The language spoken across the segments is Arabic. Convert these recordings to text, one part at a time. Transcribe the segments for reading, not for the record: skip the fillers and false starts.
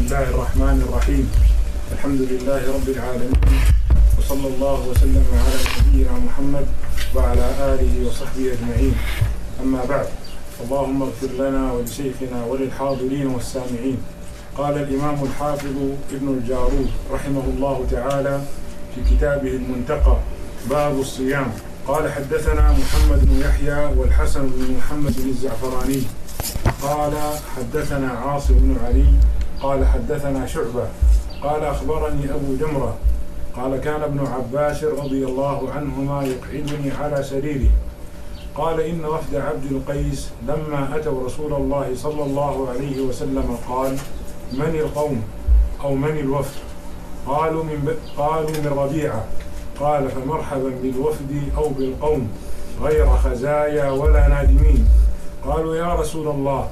الله الرحمن الرحيم. الحمد لله رب العالمين، وصلى الله وسلم على نبينا محمد وعلى آله وصحبه أجمعين. أما بعد، اللهم اغفر لنا ولشيخنا وللحاضرين والسامعين. قال الإمام الحافظ ابن الجارود رحمه الله تعالى في كتابه المنتقى باب الصيام، قال حدثنا محمد بن يحيى والحسن بن محمد بن الزعفراني قال حدثنا عاصم بن علي قال حدثنا شعبة قال أخبرني أبو جمرة قال كان ابن عباس رضي الله عنهما يقعدني على سريره قال إن وفد عبد القيس لما أتوا رسول الله صلى الله عليه وسلم قال من القوم أو من الوفد؟ قالوا من ربيعة. قال فمرحبا بالوفد أو بالقوم غير خزايا ولا نادمين. قالوا يا رسول الله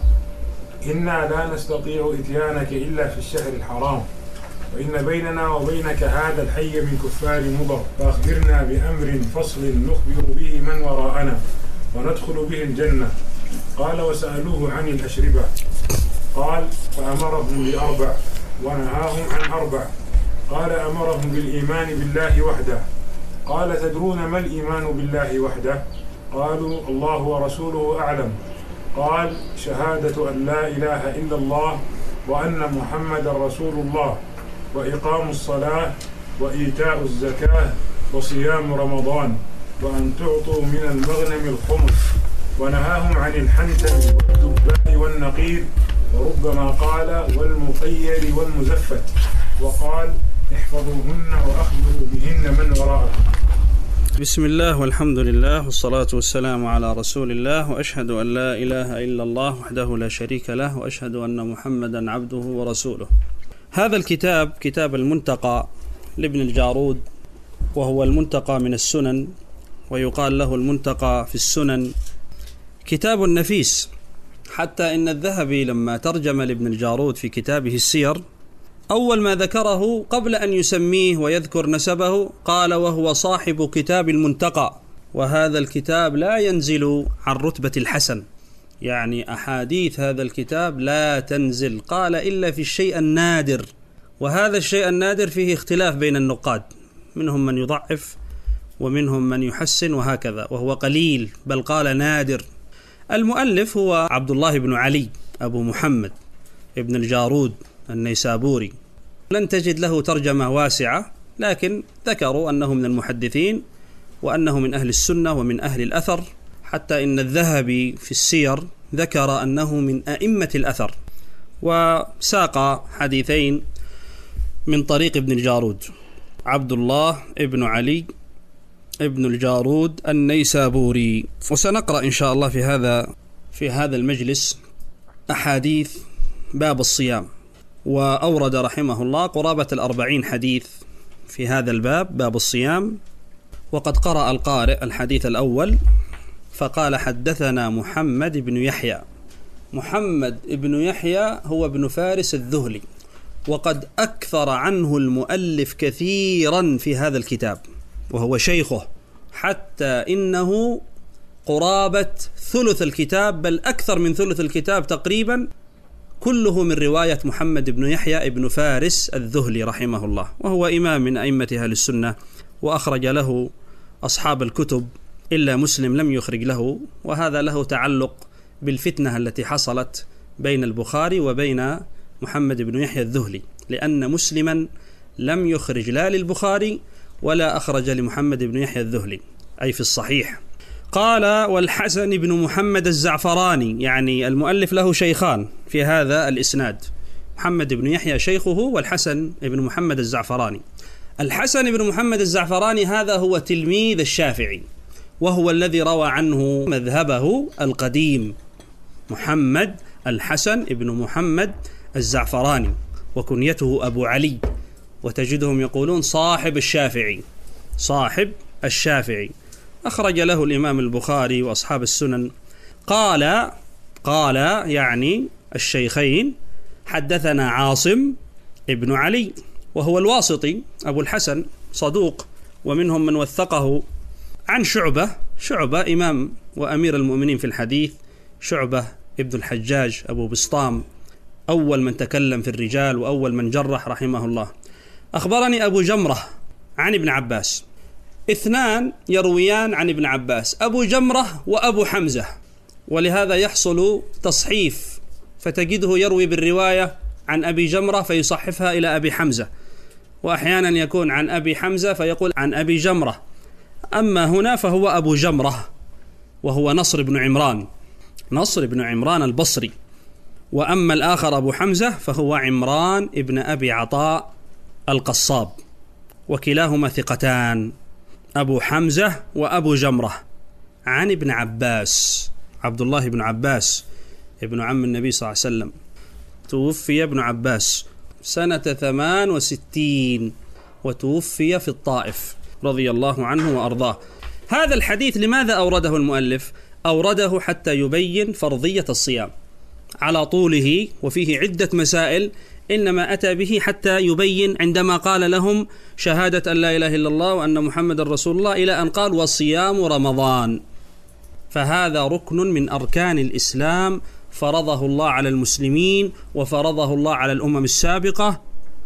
إنا لا نستطيع إتيانك إلا في الشهر الحرام، وإن بيننا وبينك هذا الحي من كفار مضر، فأخبرنا بأمر فصل نخبر به من وراءنا وندخل به الجنة. قال وسألوه عن الأشربة، قال فأمرهم بأربع ونهاهم عن أربع. قال أمرهم بالإيمان بالله وحده. قال تدرون ما الإيمان بالله وحده؟ قالوا الله ورسوله أعلم. قال شهادة أن لا إله إلا الله وأن محمد رسول الله، وإقام الصلاة، وإيتاء الزكاة، وصيام رمضان، وأن تعطوا من المغنم الخمس. ونهاهم عن الحنتم والدباء والنقير، وربما قال والمقير والمزفت، وقال احفظوهن وأخبروا بهن من وراءكم. بسم الله والحمد لله والصلاة والسلام على رسول الله، وأشهد أن لا إله إلا الله وحده لا شريك له، وأشهد أن محمدا عبده ورسوله. هذا الكتاب كتاب المنتقى لابن الجارود، وهو المنتقى من السنن، ويقال له المنتقى في السنن. كتاب نفيس، حتى إن الذهبي لما ترجم لابن الجارود في كتابه السير أول ما ذكره قبل أن يسميه ويذكر نسبه قال وهو صاحب كتاب المنتقى، وهذا الكتاب لا ينزل عن رتبة الحسن، يعني أحاديث هذا الكتاب لا تنزل، قال إلا في الشيء النادر، وهذا الشيء النادر فيه اختلاف بين النقاد، منهم من يضعف ومنهم من يحسن وهكذا، وهو قليل بل قال نادر. المؤلف هو عبد الله بن علي أبو محمد ابن الجارود النيسابوري. لن تجد له ترجمة واسعة، لكن ذكروا أنه من المحدثين وأنه من أهل السنة ومن أهل الأثر، حتى إن الذهبي في السير ذكر أنه من أئمة الأثر، وساق حديثين من طريق ابن الجارود، عبد الله ابن علي ابن الجارود النيسابوري. وسنقرأ إن شاء الله في هذا المجلس أحاديث باب الصيام، وأورد رحمه الله قرابة 40 حديث في هذا الباب، باب الصيام. وقد قرأ القارئ الحديث الأول فقال حدثنا محمد بن يحيى. محمد بن يحيى هو ابن فارس الذهلي، وقد أكثر عنه المؤلف كثيرا في هذا الكتاب، وهو شيخه، حتى إنه قرابة ثلث الكتاب بل أكثر من ثلث الكتاب تقريبا كله من رواية محمد بن يحيى ابن فارس الذهلي رحمه الله، وهو إمام من أئمة أهل السنة، وأخرج له أصحاب الكتب إلا مسلم لم يخرج له، وهذا له تعلق بالفتنة التي حصلت بين البخاري وبين محمد بن يحيى الذهلي، لأن مسلما لم يخرج لا للبخاري ولا أخرج لمحمد بن يحيى الذهلي أي في الصحيح. قال والحسن بن محمد الزعفراني، يعني المؤلف له شيخان في هذا الإسناد، محمد بن يحيى شيخه والحسن بن محمد الزعفراني. الحسن بن محمد الزعفراني هذا هو تلميذ الشافعي، وهو الذي روى عنه مذهبه القديم، محمد الحسن بن محمد الزعفراني، وكنيته أبو علي، وتجدهم يقولون صاحب الشافعي، صاحب الشافعي. أخرج له الإمام البخاري وأصحاب السنن. قال يعني الشيخين حدثنا عاصم ابن علي، وهو الواسطي أبو الحسن صدوق، ومنهم من وثقه، عن شعبة إمام وأمير المؤمنين في الحديث، شعبة ابن الحجاج أبو بسطام أول من تكلم في الرجال وأول من جرح رحمه الله. أخبرني أبو جمرة عن ابن عباس، اثنان يرويان عن ابن عباس، أبو جمرة وأبو حمزة، ولهذا يحصل تصحيف، فتجده يروي بالرواية عن أبي جمرة فيصحفها إلى أبي حمزة، وأحيانا يكون عن أبي حمزة فيقول عن أبي جمرة. أما هنا فهو أبو جمرة وهو نصر بن عمران البصري، وأما الآخر أبو حمزة فهو عمران ابن أبي عطاء القصاب، وكلاهما ثقتان، أبو حمزة وأبو جمرة، عن ابن عباس، عبد الله بن عباس ابن عم النبي صلى الله عليه وسلم. توفي ابن عباس سنة 68 وتوفي في الطائف رضي الله عنه وأرضاه. هذا الحديث لماذا أورده المؤلف؟ أورده حتى يبين فرضية الصيام على طوله، وفيه عدة مسائل، إنما أتى به حتى يبين عندما قال لهم شهادة أن لا إله إلا الله وأن محمد رسول الله، إلى أن قال وصيام رمضان. فهذا ركن من أركان الإسلام فرضه الله على المسلمين وفرضه الله على الأمم السابقة،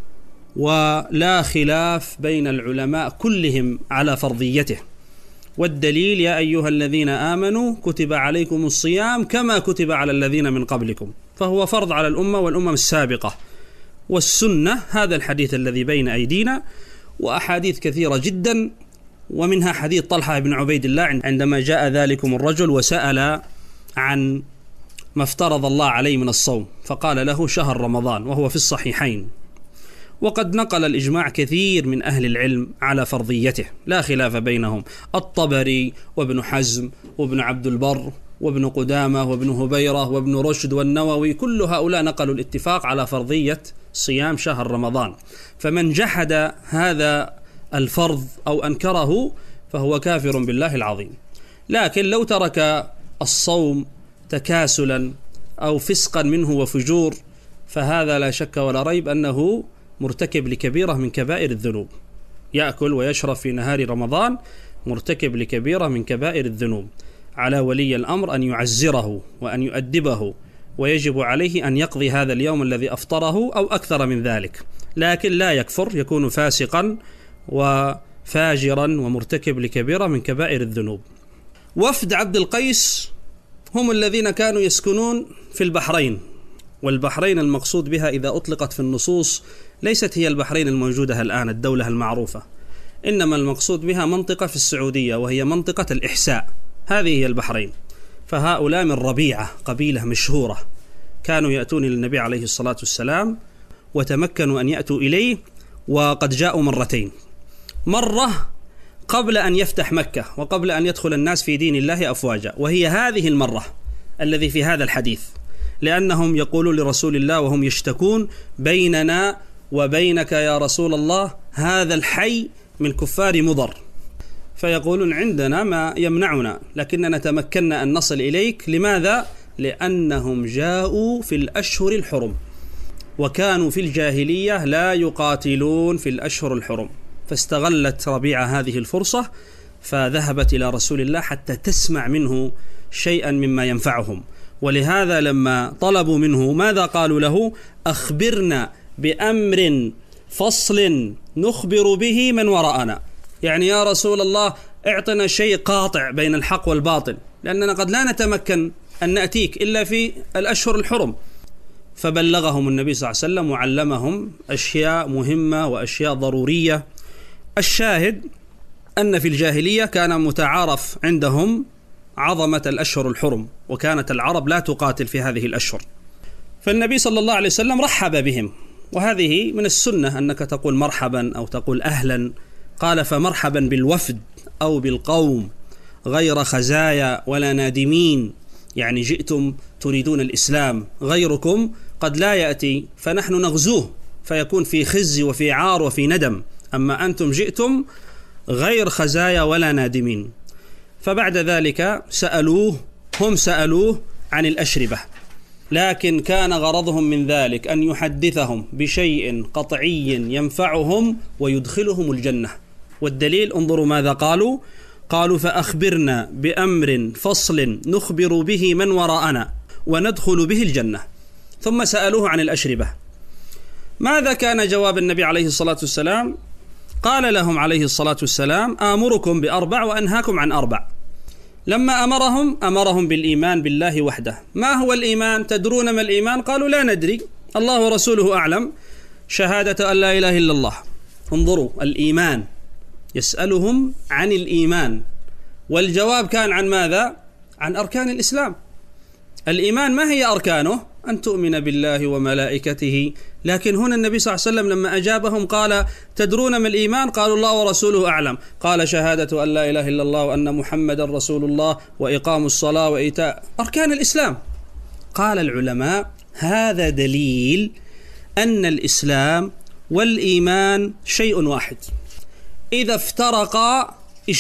ولا خلاف بين العلماء كلهم على فرضيته. والدليل يا أيها الذين آمنوا كتب عليكم الصيام كما كتب على الذين من قبلكم، فهو فرض على الأمة والأمم السابقة. والسنة هذا الحديث الذي بين أيدينا، وأحاديث كثيرة جدا، ومنها حديث طلحة بن عبيد الله عندما جاء ذلكم الرجل وسأل عن ما افترض الله عليه من الصوم، فقال له شهر رمضان، وهو في الصحيحين. وقد نقل الإجماع كثير من أهل العلم على فرضيته، لا خلاف بينهم، الطبري وابن حزم وابن عبد البر وابن قدامة وابن هبيرة وابن رشد والنووي، كل هؤلاء نقلوا الاتفاق على فرضية صيام شهر رمضان. فمن جحد هذا الفرض أو أنكره فهو كافر بالله العظيم. لكن لو ترك الصوم تكاسلا أو فسقا منه وفجور، فهذا لا شك ولا ريب أنه مرتكب لكبيرة من كبائر الذنوب، يأكل ويشرب في نهار رمضان مرتكب لكبيرة من كبائر الذنوب. على ولي الأمر أن يعزره وأن يؤدبه، ويجب عليه أن يقضي هذا اليوم الذي أفطره أو أكثر من ذلك، لكن لا يكفر، يكون فاسقا وفاجرا ومرتكب لكبيرة من كبائر الذنوب. وفد عبد القيس هم الذين كانوا يسكنون في البحرين، والبحرين المقصود بها إذا أطلقت في النصوص ليست هي البحرين الموجودة الآن الدولة المعروفة، إنما المقصود بها منطقة في السعودية وهي منطقة الإحساء، هذه هي البحرين. فهؤلاء من ربيعة، قبيلة مشهورة، كانوا يأتون للنبي عليه الصلاة والسلام وتمكنوا أن يأتوا إليه، وقد جاءوا مرتين، مرة قبل أن يفتح مكة وقبل أن يدخل الناس في دين الله أفواجا، وهي هذه المرة الذي في هذا الحديث، لأنهم يقولون لرسول الله وهم يشتكون بيننا وبينك يا رسول الله هذا الحي من كفار مضر، فيقولون عندنا ما يمنعنا لكننا تمكنا أن نصل إليك. لماذا؟ لأنهم جاءوا في الأشهر الحرم، وكانوا في الجاهلية لا يقاتلون في الأشهر الحرم، فاستغلت ربيعة هذه الفرصة فذهبت إلى رسول الله حتى تسمع منه شيئا مما ينفعهم. ولهذا لما طلبوا منه ماذا قالوا له؟ أخبرنا بأمر فصل نخبر به من وراءنا، يعني يا رسول الله اعطنا شيء قاطع بين الحق والباطل، لأننا قد لا نتمكن أن نأتيك إلا في الأشهر الحرم. فبلغهم النبي صلى الله عليه وسلم وعلمهم أشياء مهمة وأشياء ضرورية. الشاهد أن في الجاهلية كان متعارف عندهم عظمة الأشهر الحرم، وكانت العرب لا تقاتل في هذه الأشهر، فالنبي صلى الله عليه وسلم رحب بهم، وهذه من السنة أنك تقول مرحبا أو تقول أهلا. قال فمرحبا بالوفد أو بالقوم غير خزايا ولا نادمين، يعني جئتم تريدون الإسلام، غيركم قد لا يأتي فنحن نغزوه فيكون في خزي وفي عار وفي ندم، أما أنتم جئتم غير خزايا ولا نادمين. فبعد ذلك هم سألوه عن الأشربة، لكن كان غرضهم من ذلك أن يحدثهم بشيء قطعي ينفعهم ويدخلهم الجنة. والدليل انظروا ماذا قالوا فأخبرنا بأمر فصل نخبر به من وراءنا وندخل به الجنة. ثم سألوه عن الأشربة. ماذا كان جواب النبي عليه الصلاة والسلام؟ قال لهم عليه الصلاة والسلام: آمركم بأربع وأنهاكم عن أربع. لما أمرهم بالإيمان بالله وحده. ما هو الإيمان؟ تدرون ما الإيمان؟ قالوا: لا ندري، الله ورسوله أعلم. شهادة أن لا إله إلا الله. انظروا الإيمان، يسألهم عن الإيمان، والجواب كان عن ماذا؟ عن أركان الإسلام. الإيمان ما هي أركانه؟ أن تؤمن بالله وملائكته. لكن هنا النبي صلى الله عليه وسلم لما أجابهم قال: تدرون ما الإيمان؟ قالوا: الله ورسوله أعلم. قال: شهادة أن لا إله إلا الله وأن محمدا رسول الله وإقام الصلاة وإيتاء أركان الإسلام. قال العلماء: هذا دليل أن الإسلام والإيمان شيء واحد، إذا افترقا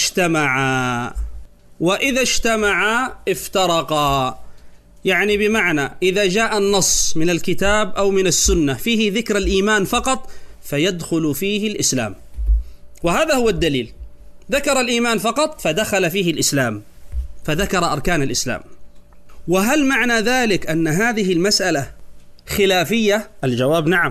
اجتمعا، وإذا اجتمعا افترقا. يعني بمعنى إذا جاء النص من الكتاب أو من السنة فيه ذكر الإيمان فقط فيدخل فيه الإسلام، وهذا هو الدليل. ذكر الإيمان فقط فدخل فيه الإسلام، فذكر أركان الإسلام. وهل معنى ذلك أن هذه المسألة خلافية؟ الجواب نعم،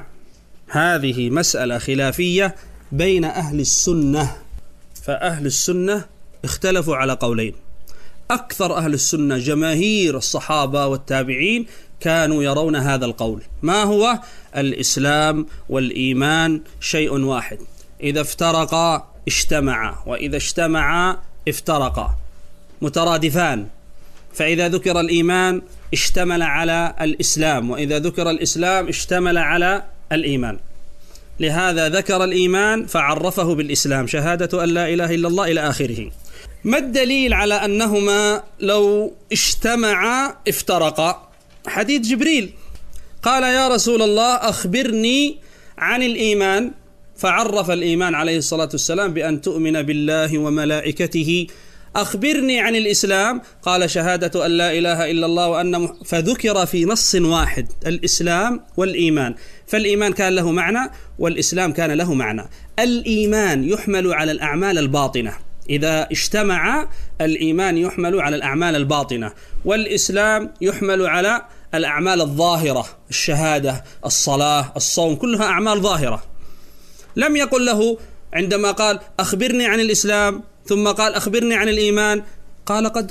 هذه مسألة خلافية بين أهل السنة. فأهل السنة اختلفوا على قولين. أكثر أهل السنة جماهير الصحابة والتابعين كانوا يرون هذا القول. ما هو؟ الإسلام والإيمان شيء واحد، إذا افترقا اجتمعا، وإذا اجتمعا افترقا، مترادفان. فإذا ذكر الإيمان اشتمل على الإسلام، وإذا ذكر الإسلام اشتمل على الإيمان. لهذا ذكر الإيمان فعرفه بالإسلام، شهادة أن لا إله إلا الله إلى آخره. ما الدليل على أنهما لو اجتمعا افترقا؟ حديث جبريل قال: يا رسول الله أخبرني عن الإيمان، فعرف الإيمان عليه الصلاة والسلام بأن تؤمن بالله وملائكته. أخبرني عن الإسلام، قال: شهادة أن لا إله إلا الله وأن فذكر في نص واحد الإسلام والإيمان. فالإيمان كان له معنى والإسلام كان له معنى. الإيمان يحمل على الأعمال الباطنة، إذا اجتمع الإيمان يحمل على الأعمال الباطنة، والإسلام يحمل على الأعمال الظاهرة، الشهادة، الصلاة، الصوم، كلها أعمال ظاهرة. لم يقل له عندما قال: أخبرني عن الإسلام ثم قال: أخبرني عن الإيمان، قال: قد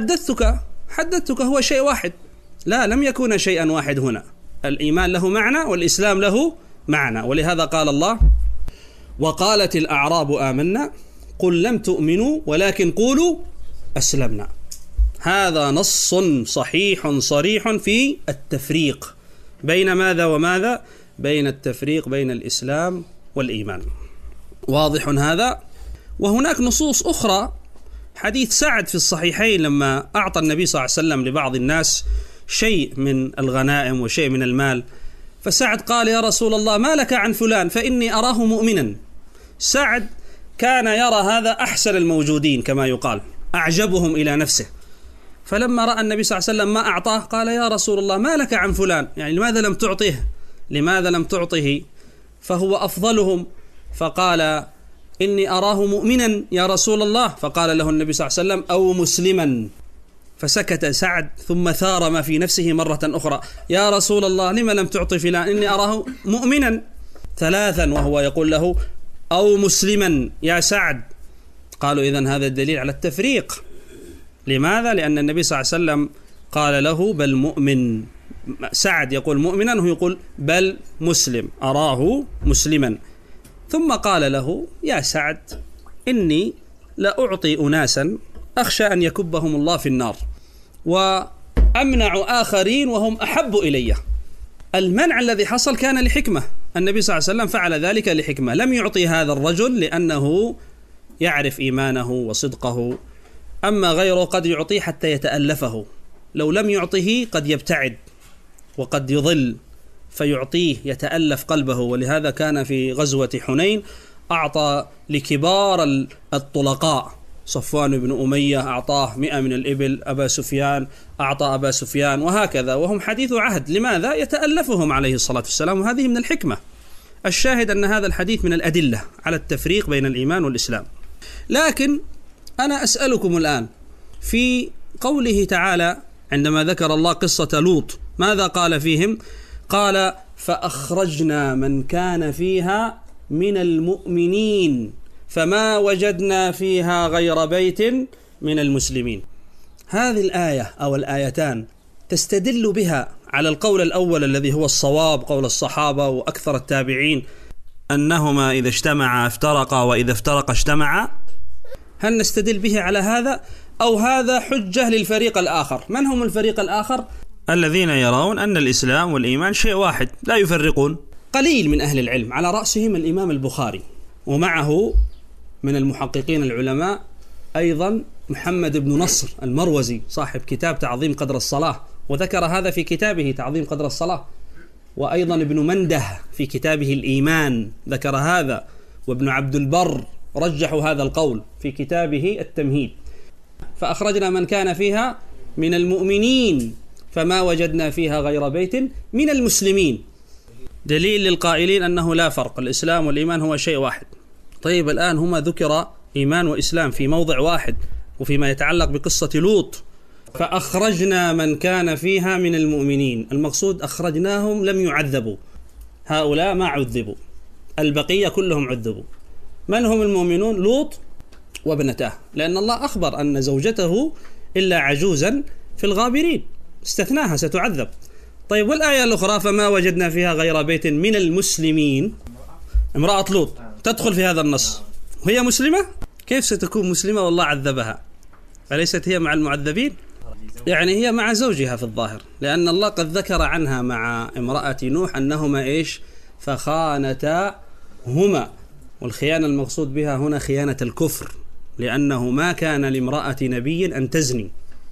حدثتك هو شيء واحد. لا، لم يكون شيئا واحد هنا. الإيمان له معنى والإسلام له معنى. ولهذا قال الله: وقالت الأعراب آمنا قل لم تؤمنوا ولكن قولوا أسلمنا. هذا نص صحيح صريح في التفريق بين ماذا وماذا؟ بين التفريق بين الإسلام والإيمان. واضح هذا؟ وهناك نصوص أخرى. حديث سعد في الصحيحين لما أعطى النبي صلى الله عليه وسلم لبعض الناس شيء من الغنائم وشيء من المال، فسعد قال: يا رسول الله ما لك عن فلان فإني أراه مؤمنا. سعد كان يرى هذا أحسن الموجودين كما يقال، أعجبهم إلى نفسه. فلما رأى النبي صلى الله عليه وسلم ما أعطاه قال: يا رسول الله ما لك عن فلان، يعني لماذا لم تعطه فهو أفضلهم؟ فقال: إني أراه مؤمنا يا رسول الله. فقال له النبي صلى الله عليه وسلم: أو مسلما. فسكت سعد ثم ثار ما في نفسه مرة أخرى: يا رسول الله لما لم تعطي فلان؟ إني أراه مؤمنا. ثلاثا وهو يقول له: أو مسلما يا سعد. قالوا: إذن هذا الدليل على التفريق. لماذا؟ لأن النبي صلى الله عليه وسلم قال له: بل مؤمن. سعد يقول مؤمنا وهو يقول بل مسلم، أراه مسلما. ثم قال له: يا سعد إني لأعطي أناسا أخشى أن يكبهم الله في النار، وأمنع آخرين وهم أحب إلي. المنع الذي حصل كان لحكمة، النبي صلى الله عليه وسلم فعل ذلك لحكمة. لم يعطي هذا الرجل لأنه يعرف إيمانه وصدقه، أما غيره قد يعطيه حتى يتألفه. لو لم يعطه قد يبتعد وقد يضل، فيعطيه يتألف قلبه. ولهذا كان في غزوة حنين أعطى لكبار الطلقاء، صفوان بن أمية أعطاه 100 من الإبل، أبا سفيان أعطى أبا سفيان، وهكذا، وهم حديث عهد. لماذا؟ يتألفهم عليه الصلاة والسلام، وهذه من الحكمة. الشاهد أن هذا الحديث من الأدلة على التفريق بين الإيمان والإسلام. لكن أنا أسألكم الآن في قوله تعالى عندما ذكر الله قصة لوط، ماذا قال فيهم؟ قال فأخرجنا من كان فيها من المؤمنين فما وجدنا فيها غير بيت من المسلمين. هذه الآية أو الآيتان تستدل بها على القول الأول الذي هو الصواب، قول الصحابة وأكثر التابعين أنهما إذا اجتمعا افترقا وإذا افترقا اجتمعا. هل نستدل به على هذا أو هذا حجة للفريق الآخر؟ من هم الفريق الآخر؟ الذين يرون أن الإسلام والإيمان شيء واحد لا يفرقون. قليل من أهل العلم على رأسهم الإمام البخاري، ومعه من المحققين العلماء أيضا محمد بن نصر المروزي صاحب كتاب تعظيم قدر الصلاة، وذكر هذا في كتابه تعظيم قدر الصلاة، وأيضا ابن منده في كتابه الإيمان ذكر هذا، وابن عبد البر رجحوا هذا القول في كتابه التمهيد. فأخرجنا من كان فيها من المؤمنين فما وجدنا فيها غير بيت من المسلمين، دليل للقائلين أنه لا فرق، الإسلام والإيمان هو شيء واحد. طيب الآن هما ذكر إيمان وإسلام في موضع واحد، وفيما يتعلق بقصة لوط فأخرجنا من كان فيها من المؤمنين، المقصود أخرجناهم لم يعذبوا، هؤلاء ما عذبوا، البقية كلهم عذبوا. من هم المؤمنون؟ لوط وابنته، لأن الله أخبر أن زوجته إلا عجوزا في الغابرين استثناها ستعذب. طيب والآية الأخرى فما وجدنا فيها غير بيت من المسلمين، امرأة لوط تدخل في هذا النص وهي مسلمة؟ كيف ستكون مسلمة والله عذبها؟ أليست هي مع المعذبين؟ يعني هي مع زوجها في الظاهر، لأن الله قد ذكر عنها مع امرأة نوح أنهما إيش؟ فخانتاهما، والخيانة المقصود بها هنا خيانة الكفر، لأنه ما كان لامرأة نبي أن تزني.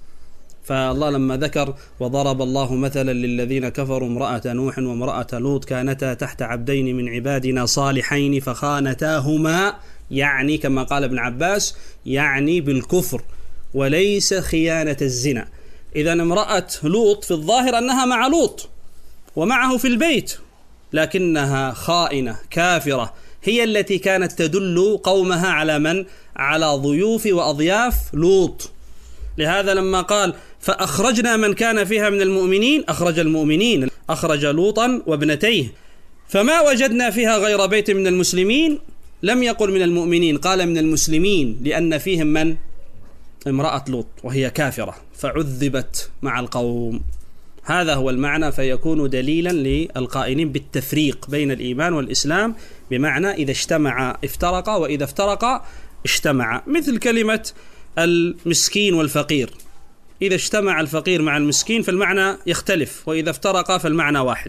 فالله لما ذكر وضرب الله مثلا للذين كفروا امرأة نوح وامرأة لوط كانتا تحت عبدين من عبادنا صالحين فخانتاهما، يعني كما قال ابن عباس يعني بالكفر وليس خيانة الزنا. إذن امرأة لوط في الظاهر أنها مع لوط ومعه في البيت، لكنها خائنة كافرة، هي التي كانت تدل قومها على من؟ على ضيوف وأضياف لوط. لهذا لما قال فأخرجنا من كان فيها من المؤمنين، أخرج المؤمنين، أخرج لوطا وابنتيه. فما وجدنا فيها غير بيت من المسلمين، لم يقل من المؤمنين، قال من المسلمين، لأن فيهم من؟ امرأة لوط وهي كافرة فعذبت مع القوم. هذا هو المعنى، فيكون دليلا للقائلين بالتفريق بين الإيمان والإسلام، بمعنى إذا اجتمع افترقا وإذا افترقا اجتمع، مثل كلمة المسكين والفقير، إذا اجتمع الفقير مع المسكين فالمعنى يختلف، وإذا افترقا فالمعنى واحد.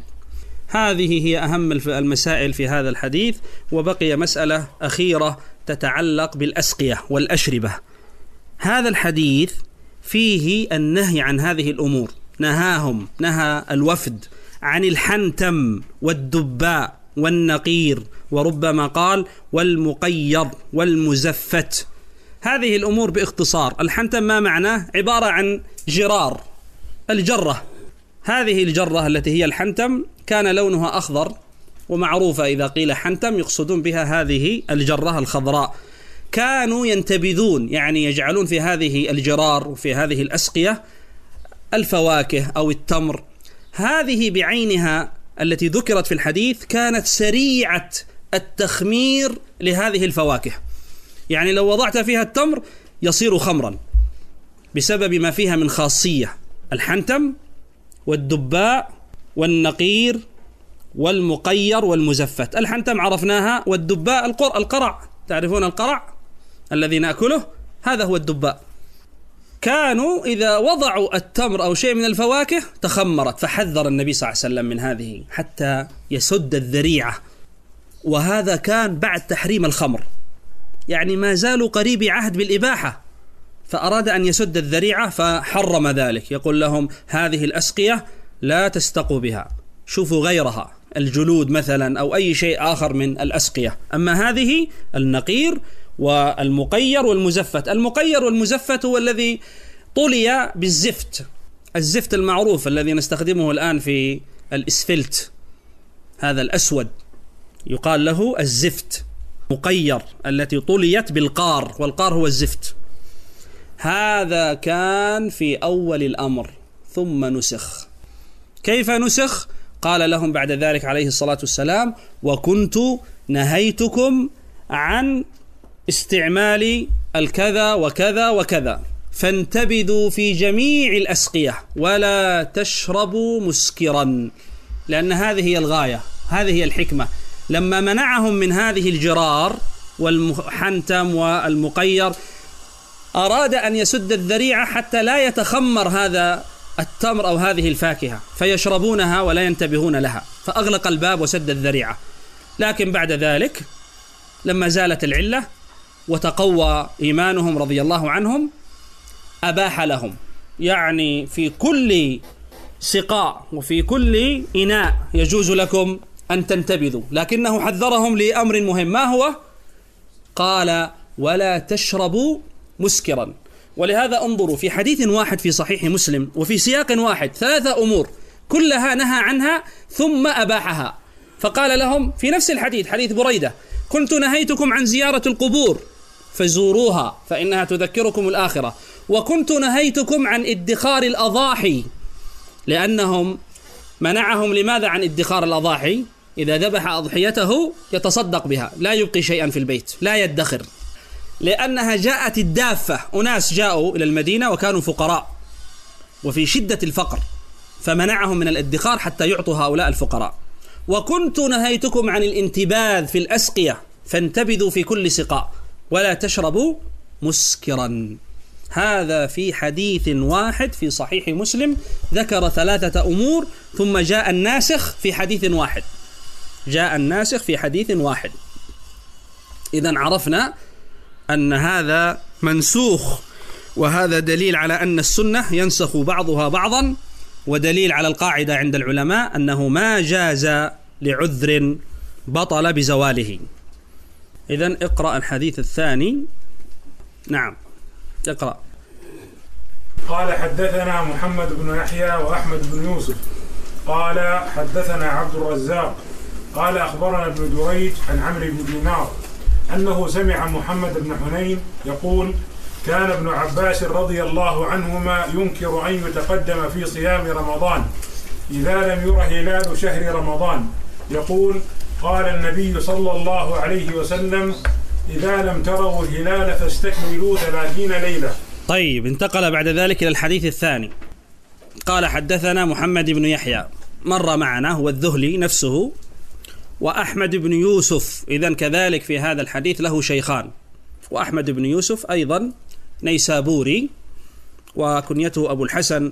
هذه هي أهم المسائل في هذا الحديث. وبقي مسألة أخيرة تتعلق بالأسقية والأشربة. هذا الحديث فيه النهي عن هذه الأمور، نهى الوفد عن الحنتم والدباء والنقير، وربما قال والمقير والمزفت. هذه الأمور باختصار، الحنتم ما معناه؟ عبارة عن جرار، الجرة، هذه الجرة التي هي الحنتم كان لونها أخضر، ومعروفة إذا قيل حنتم يقصدون بها هذه الجرة الخضراء. كانوا ينتبذون، يعني يجعلون في هذه الجرار وفي هذه الأسقية الفواكه أو التمر. هذه بعينها التي ذكرت في الحديث كانت سريعة التخمير لهذه الفواكه، يعني لو وضعت فيها التمر يصير خمرا بسبب ما فيها من خاصية. الحنتم والدباء والنقير والمقير والمزفت. الحنتم عرفناها، والدباء القرع، تعرفون القرع الذي نأكله؟ هذا هو الدباء. كانوا إذا وضعوا التمر أو شيء من الفواكه تخمرت، فحذر النبي صلى الله عليه وسلم من هذه حتى يسد الذريعة. وهذا كان بعد تحريم الخمر، يعني ما زالوا قريب عهد بالإباحة، فأراد أن يسد الذريعة فحرم ذلك، يقول لهم هذه الأسقية لا تستقوا بها، شوفوا غيرها، الجلود مثلا أو أي شيء آخر من الأسقية. أما هذه النقير والمقير والمزفت. المقير والمزفت هو الذي طلي بالزفت، الزفت المعروف الذي نستخدمه الآن في الإسفلت، هذا الأسود يقال له الزفت. مقير التي طليت بالقار، والقار هو الزفت. هذا كان في أول الأمر ثم نسخ. كيف نسخ؟ قال لهم بعد ذلك عليه الصلاة والسلام: وكنت نهيتكم عن استعمال الكذا وكذا وكذا، فانتبذوا في جميع الأسقية ولا تشربوا مسكرا، لأن هذه هي الغاية، هذه هي الحكمة. لما منعهم من هذه الجرار والحنتم والمقير أراد أن يسد الذريعة حتى لا يتخمر هذا التمر أو هذه الفاكهة فيشربونها ولا ينتبهون لها، فأغلق الباب وسد الذريعة. لكن بعد ذلك لما زالت العلة وتقوى إيمانهم رضي الله عنهم أباح لهم، يعني في كل سقاء وفي كل إناء يجوز لكم أن تنتبذوا، لكنه حذرهم لأمر مهم. ما هو؟ قال: ولا تشربوا مسكرا. ولهذا انظروا في حديث واحد في صحيح مسلم وفي سياق واحد 3 أمور كلها نهى عنها ثم أباحها. فقال لهم في نفس الحديث، حديث بريدة: كنت نهيتكم عن زيارة القبور فزوروها فإنها تذكركم الآخرة، وكنت نهيتكم عن ادخار الأضاحي، لأنهم منعهم لماذا عن ادخار الأضاحي؟ إذا ذبح أضحيته يتصدق بها، لا يبقي شيئا في البيت، لا يدخر، لأنها جاءت الدافة، أناس جاءوا إلى المدينة وكانوا فقراء وفي شدة الفقر، فمنعهم من الادخار حتى يعطوا هؤلاء الفقراء. وكنت نهيتكم عن الانتباذ في الأسقية فانتبذوا في كل سقاء ولا تشربوا مسكرا. هذا في حديث واحد في صحيح مسلم ذكر 3 أمور، ثم جاء الناسخ في حديث واحد، جاء الناسخ في حديث واحد. إذن عرفنا أن هذا منسوخ، وهذا دليل على أن السنة ينسخ بعضها بعضا، ودليل على القاعدة عند العلماء أنه ما جاز لعذر بطل بزواله. إذن اقرأ الحديث الثاني. نعم اقرأ. قال: حدثنا محمد بن يحيى وأحمد بن يوسف قال حدثنا عبد الرزاق قال أخبرنا ابن جريج عن عمرو بن دينار أنه سمع محمد بن حنين يقول: كان ابن عباس رضي الله عنهما ينكر أن يتقدم في صيام رمضان إذا لم ير هلال شهر رمضان، يقول: قال النبي صلى الله عليه وسلم: إذا لم تروا الهلال فاستكملوا 30 ليلة. طيب، انتقل بعد ذلك إلى الحديث الثاني. قال: حدثنا محمد بن يحيى، مر معنا، هو الذهلي نفسه، وأحمد بن يوسف. إذن كذلك في هذا الحديث له شيخان، وأحمد بن يوسف أيضا نيسابوري وكنيته أبو الحسن،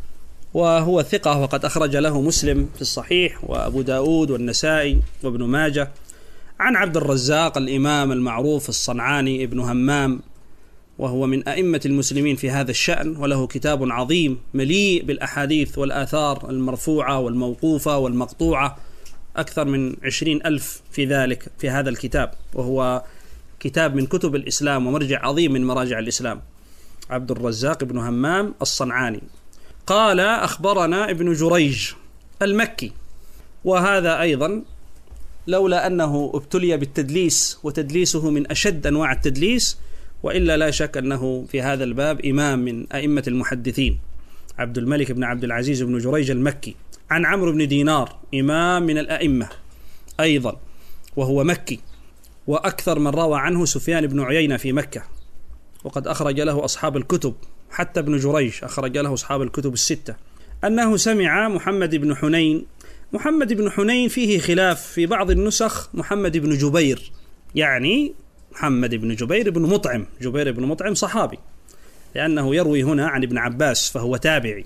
وهو ثقة وقد أخرج له مسلم في الصحيح وأبو داود والنسائي وابن ماجه، عن عبد الرزاق الإمام المعروف الصنعاني ابن همام، وهو من أئمة المسلمين في هذا الشأن، وله كتاب عظيم مليء بالأحاديث والآثار المرفوعة والموقوفة والمقطوعة، أكثر من 20,000 في ذلك في هذا الكتاب، وهو كتاب من كتب الإسلام ومرجع عظيم من مراجع الإسلام. عبد الرزاق بن همام الصنعاني. قال: أخبرنا ابن جريج المكي، وهذا أيضا لولا أنه ابتلي بالتدليس، وتدليسه من أشد أنواع التدليس، وإلا لا شك أنه في هذا الباب إمام من أئمة المحدثين. عبد الملك بن عبد العزيز بن جريج المكي، عن عمرو بن دينار، إمام من الأئمة أيضا، وهو مكي، وأكثر من روى عنه سفيان بن عيينة في مكة، وقد أخرج له أصحاب الكتب، حتى ابن جريج أخرج له أصحاب الكتب الستة، أنه سمع محمد بن حنين. محمد بن حنين فيه خلاف، في بعض النسخ محمد بن جبير، يعني محمد بن جبير بن مطعم، جبير بن مطعم صحابي، لأنه يروي هنا عن ابن عباس فهو تابعي،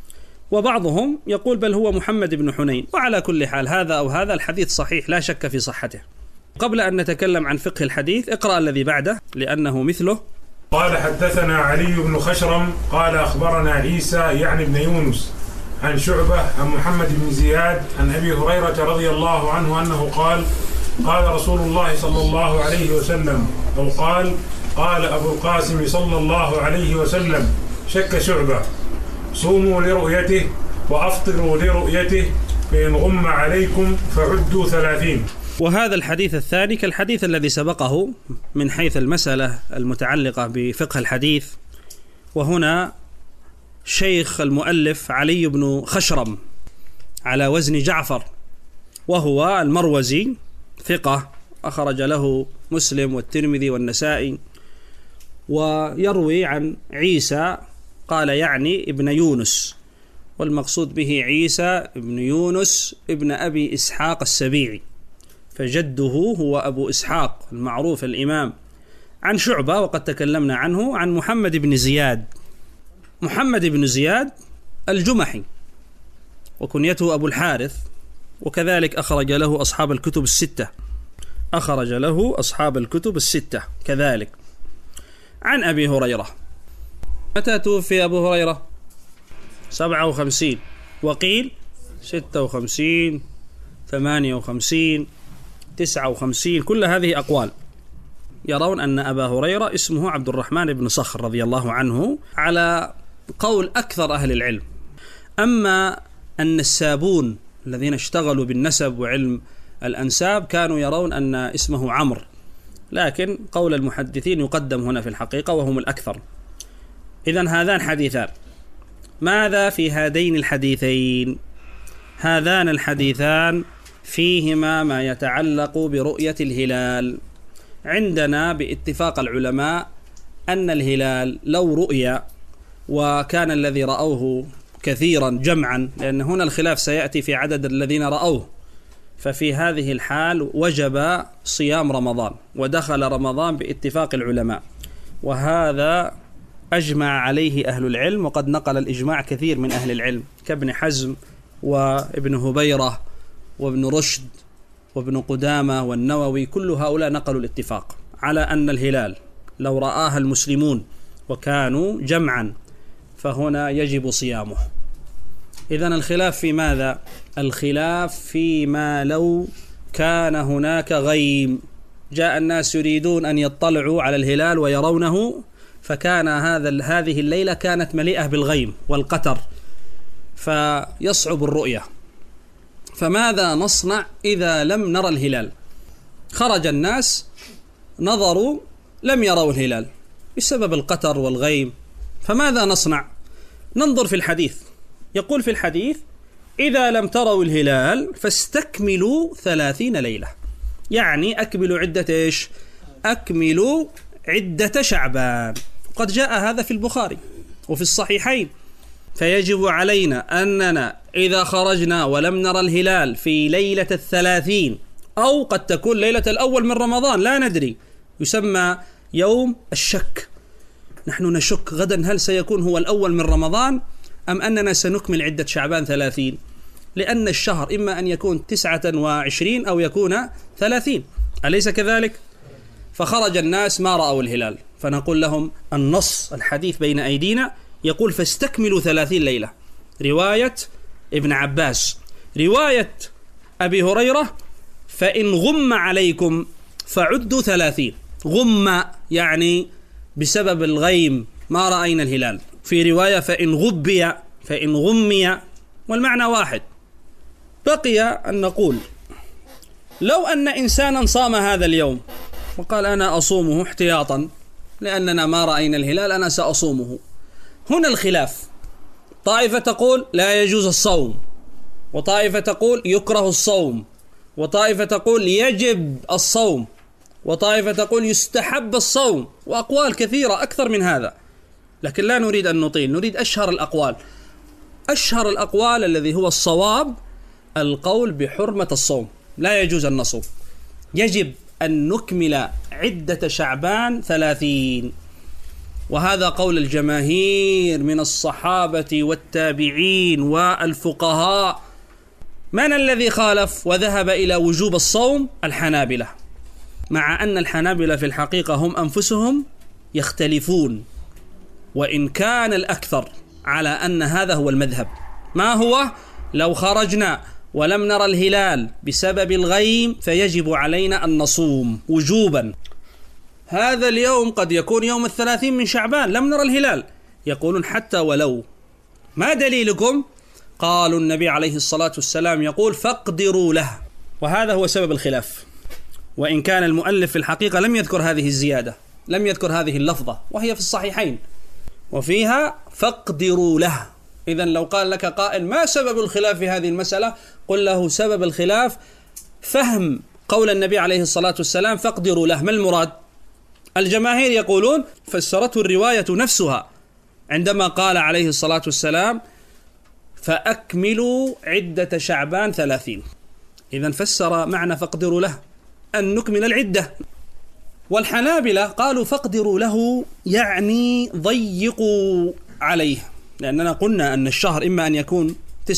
وبعضهم يقول بل هو محمد بن حنين. وعلى كل حال هذا أو هذا الحديث صحيح لا شك في صحته. قبل أن نتكلم عن فقه الحديث اقرأ الذي بعده لأنه مثله. قال: حدثنا علي بن خشرم قال أخبرنا عيسى يعني بن يونس عن شعبة عن محمد بن زياد عن أبي هريرة رضي الله عنه أنه قال: قال رسول الله صلى الله عليه وسلم، أو قال أبو القاسم صلى الله عليه وسلم: شك شعبة: صوموا لرؤيته وأفطروا لرؤيته، فإن غم عليكم فعدوا 30. وهذا الحديث الثاني كالحديث الذي سبقه من حيث المسألة المتعلقة بفقه الحديث، وهنا شيخ المؤلف علي بن خشرم، على وزن جعفر، وهو المروزي ثقة أخرج له مسلم والترمذي والنسائي. ويروي عن عيسى قال يعني ابن يونس، والمقصود به عيسى ابن يونس ابن أبي إسحاق السبيعي، فجده هو أبو إسحاق المعروف الإمام. عن شعبة وقد تكلمنا عنه، عن محمد بن زياد، محمد بن زياد الجمحي وكنيته أبو الحارث، وكذلك أخرج له أصحاب الكتب الستة، أخرج له أصحاب الكتب الستة كذلك. عن أبي هريرة، متى توفي أبو هريرة؟ 57، وقيل 56 58 59، كل هذه أقوال. يرون أن أبا هريرة اسمه عبد الرحمن بن صخر رضي الله عنه على قول أكثر أهل العلم. أما النسابون الذين اشتغلوا بالنسب وعلم الأنساب كانوا يرون أن اسمه عمرو، لكن قول المحدثين يقدم هنا في الحقيقة وهم الأكثر. إذن هذان حديثان. ماذا في هذين الحديثين؟ هذان الحديثان فيهما ما يتعلق برؤية الهلال. عندنا باتفاق العلماء أن الهلال لو رؤي وكان الذي رأوه كثيرا جمعا، لأن هنا الخلاف سيأتي في عدد الذين رأوه، ففي هذه الحال وجب صيام رمضان، ودخل رمضان باتفاق العلماء، وهذا أجمع عليه أهل العلم، وقد نقل الإجماع كثير من أهل العلم كابن حزم وابن هبيرة وابن رشد وابن قدامة والنووي، كل هؤلاء نقلوا الاتفاق على أن الهلال لو رآها المسلمون وكانوا جمعا فهنا يجب صيامه. إذن الخلاف في ماذا؟ الخلاف فيما لو كان هناك غيم، جاء الناس يريدون أن يطلعوا على الهلال ويرونه، فكان هذه الليلة كانت مليئة بالغيم والقتر فيصعب الرؤية، فماذا نصنع إذا لم نرى الهلال؟ خرج الناس نظروا لم يروا الهلال بسبب القتر والغيم، فماذا نصنع؟ ننظر في الحديث، يقول في الحديث: إذا لم تروا الهلال فاستكملوا 30 ليلة، يعني أكملوا عدة إيش؟ أكملوا عدة شعبان. قد جاء هذا في البخاري وفي الصحيحين. فيجب علينا أننا إذا خرجنا ولم نرى الهلال في ليلة 30، أو قد تكون ليلة الأول من رمضان لا ندري، يسمى يوم الشك، نحن نشك غدا هل سيكون هو الأول من رمضان أم أننا سنكمل عدة شعبان 30، لأن الشهر إما أن يكون 29 أو يكون 30، أليس كذلك؟ فخرج الناس ما رأوا الهلال، فنقول لهم النص الحديث بين أيدينا يقول فاستكملوا 30 ليلة، رواية ابن عباس. رواية أبي هريرة فإن غم عليكم فعدوا 30، غم يعني بسبب الغيم ما رأينا الهلال. في رواية فإن غمي، والمعنى واحد. بقي أن نقول لو أن إنسانا صام هذا اليوم وقال أنا أصومه احتياطا لأننا ما رأينا الهلال، أنا سأصومه. هنا الخلاف، طائفة تقول لا يجوز الصوم، وطائفة تقول يكره الصوم، وطائفة تقول يجب الصوم، وطائفة تقول يستحب الصوم، وأقوال كثيرة أكثر من هذا، لكن لا نريد أن نطيل، نريد أشهر الأقوال. أشهر الأقوال الذي هو الصواب القول بحرمة الصوم، لا يجوز أن نصوم، يجب أن نكمل عدة شعبان 30، وهذا قول الجماهير من الصحابة والتابعين والفقهاء. من الذي خالف وذهب إلى وجوب الصوم؟ الحنابلة، مع أن الحنابلة في الحقيقة هم أنفسهم يختلفون، وإن كان الأكثر على أن هذا هو المذهب. ما هو؟ لو خرجنا ولم نرى الهلال بسبب الغيم فيجب علينا أن نصوم وجوبا. هذا اليوم قد يكون يوم 30 من شعبان لم نرى الهلال، يقولون حتى ولو. ما دليلكم؟ قالوا النبي عليه الصلاة والسلام يقول فاقدروا له، وهذا هو سبب الخلاف. وإن كان المؤلف في الحقيقة لم يذكر هذه الزيادة، لم يذكر هذه اللفظة، وهي في الصحيحين، وفيها فاقدروا له، إذن لو قال لك قائل ما سبب الخلاف في هذه المسألة؟ قل له سبب الخلاف فهم قول النبي عليه الصلاة والسلام فاقدروا له. ما المراد؟ الجماهير يقولون فسرته الرواية نفسها عندما قال عليه الصلاة والسلام فأكملوا عدة شعبان 30. إذن فسر معنى فاقدروا له أن نكمل العدة. والحنابلة قالوا فاقدروا له يعني ضيقوا عليه، لأننا قلنا أن الشهر إما أن يكون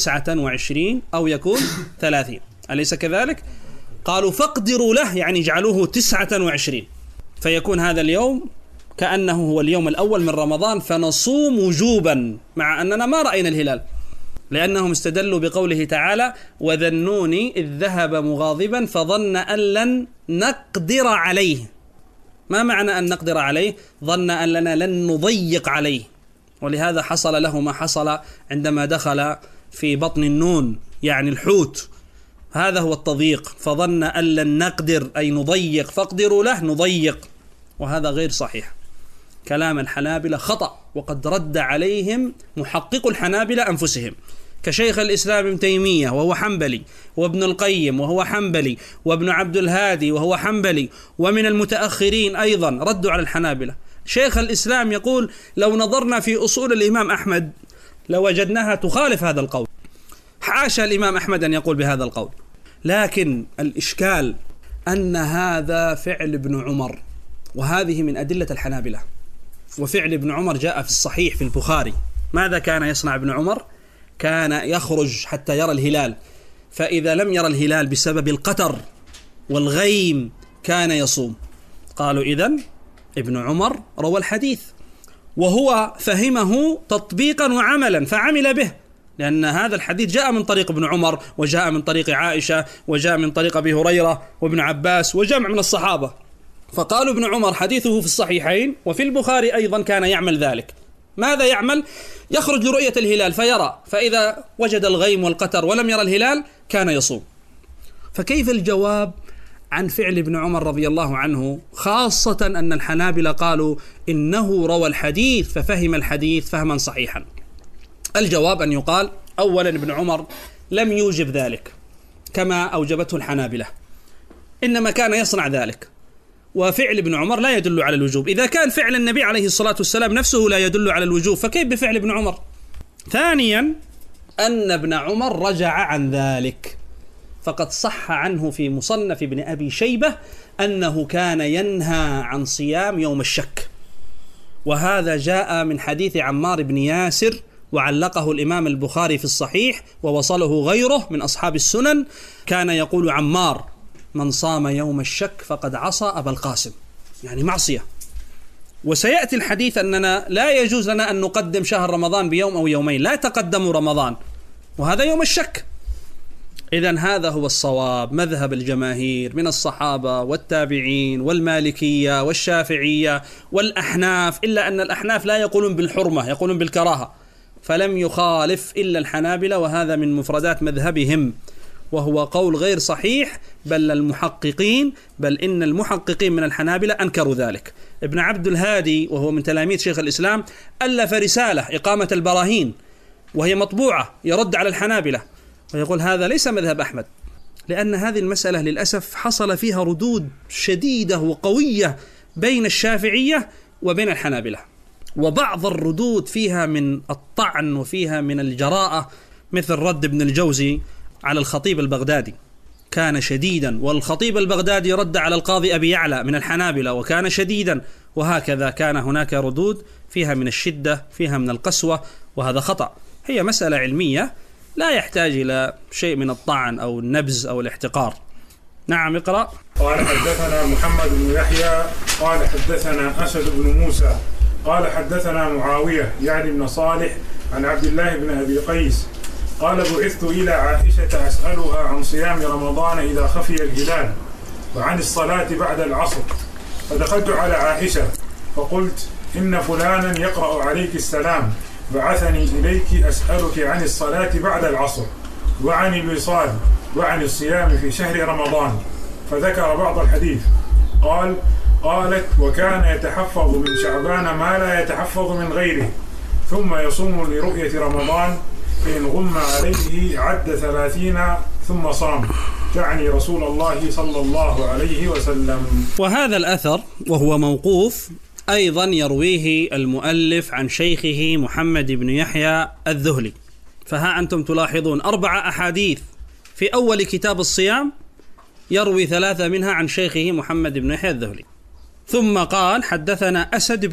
29 أو يكون 30، أليس كذلك؟ قالوا فاقدروا له يعني اجعلوه 29، فيكون هذا اليوم كأنه هو اليوم الأول من رمضان، فنصوم وجوبا مع أننا ما رأينا الهلال، لأنهم استدلوا بقوله تعالى وذا النون إذ ذهب مغاضبا فظن أن لن نقدر عليه. ما معنى أن نقدر عليه؟ ظن أننا لن نضيق عليه، ولهذا حصل له ما حصل عندما دخل في بطن النون يعني الحوت، هذا هو التضييق. فظن أن لن نقدر أي نضيق، فاقدروا له نضيق، وهذا غير صحيح. كلام الحنابلة خطأ، وقد رد عليهم محقق الحنابلة أنفسهم كشيخ الإسلام ابن تيمية وهو حنبلي، وابن القيم وهو حنبلي، وابن عبد الهادي وهو حنبلي، ومن المتأخرين أيضا ردوا على الحنابلة. شيخ الإسلام يقول لو نظرنا في أصول الإمام أحمد لوجدناها تخالف هذا القول. حاشا الإمام أحمد أن يقول بهذا القول، لكن الإشكال أن هذا فعل ابن عمر، وهذه من أدلة الحنابلة. وفعل ابن عمر جاء في الصحيح في البخاري. ماذا كان يصنع ابن عمر؟ كان يخرج حتى يرى الهلال، فإذا لم يرى الهلال بسبب القتر والغيم كان يصوم. قالوا إذن ابن عمر روى الحديث وهو فهمه تطبيقا وعملا فعمل به، لأن هذا الحديث جاء من طريق ابن عمر، وجاء من طريق عائشة، وجاء من طريق أبي هريرة وابن عباس وجمع من الصحابة. فقالوا ابن عمر حديثه في الصحيحين وفي البخاري أيضا كان يعمل ذلك. ماذا يعمل؟ يخرج لرؤية الهلال فيرى، فإذا وجد الغيم والقتر ولم يرى الهلال كان يصوم. فكيف الجواب عن فعل ابن عمر رضي الله عنه، خاصة أن الحنابلة قالوا إنه روى الحديث ففهم الحديث فهما صحيحا؟ الجواب أن يقال أولا ابن عمر لم يوجب ذلك كما أوجبته الحنابلة، إنما كان يصنع ذلك، وفعل ابن عمر لا يدل على الوجوب. إذا كان فعل النبي عليه الصلاة والسلام نفسه لا يدل على الوجوب فكيف بفعل ابن عمر؟ ثانيا أن ابن عمر رجع عن ذلك، فقد صح عنه في مصنف ابن أبي شيبة أنه كان ينهى عن صيام يوم الشك، وهذا جاء من حديث عمار بن ياسر وعلقه الإمام البخاري في الصحيح ووصله غيره من أصحاب السنن. كان يقول عمار من صام يوم الشك فقد عصى أبا القاسم، يعني معصية. وسيأتي الحديث أننا لا يجوز لنا أن نقدم شهر رمضان بيوم أو يومين، لا تقدموا رمضان، وهذا يوم الشك. إذن هذا هو الصواب، مذهب الجماهير من الصحابة والتابعين والمالكية والشافعية والأحناف، إلا أن الأحناف لا يقولون بالحرمة، يقولون بالكراهة، فلم يخالف إلا الحنابلة، وهذا من مفردات مذهبهم، وهو قول غير صحيح. بل المحققين، بل إن المحققين من الحنابلة أنكروا ذلك. ابن عبد الهادي وهو من تلاميذ شيخ الإسلام ألف رسالة إقامة البراهين وهي مطبوعة يرد على الحنابلة، ويقول هذا ليس مذهب أحمد، لأن هذه المسألة للأسف حصل فيها ردود شديدة وقوية بين الشافعية وبين الحنابلة، وبعض الردود فيها من الطعن وفيها من الجراءة، مثل رد ابن الجوزي على الخطيب البغدادي كان شديدا، والخطيب البغدادي رد على القاضي أبي يعلى من الحنابلة وكان شديدا، وهكذا كان هناك ردود فيها من الشدة، فيها من القسوة، وهذا خطأ. هي مسألة علمية لا يحتاج إلى شيء من الطعن أو النبز أو الاحتقار. نعم اقرأ. قال حدثنا محمد بن يحيى قال حدثنا أسد بن موسى قال حدثنا معاوية يعني بن صالح عن عبد الله بن أبي قيس قال بعثت إلى عائشة أسألها عن صيام رمضان إذا خفي الهلال وعن الصلاة بعد العصر، فدخلت على عائشة فقلت إن فلانا يقرأ عليك السلام بعثني إليك أسألك عن الصلاة بعد العصر وعن الوصال وعن الصيام في شهر رمضان، فذكر بعض الحديث. قالت وكان يتحفظ من شعبان ما لا يتحفظ من غيره، ثم يصوم لرؤية رمضان فإن غم عليه عد 30 ثم صام، تعني رسول الله صلى الله عليه وسلم. وهذا الأثر وهو موقوف أيضا يرويه المؤلف عن شيخه محمد بن يحيى الذهلي. فها أنتم تلاحظون 4 أحاديث في أول كتاب الصيام يروي 3 منها عن شيخه محمد بن يحيى الذهلي. ثم قال حدثنا أسد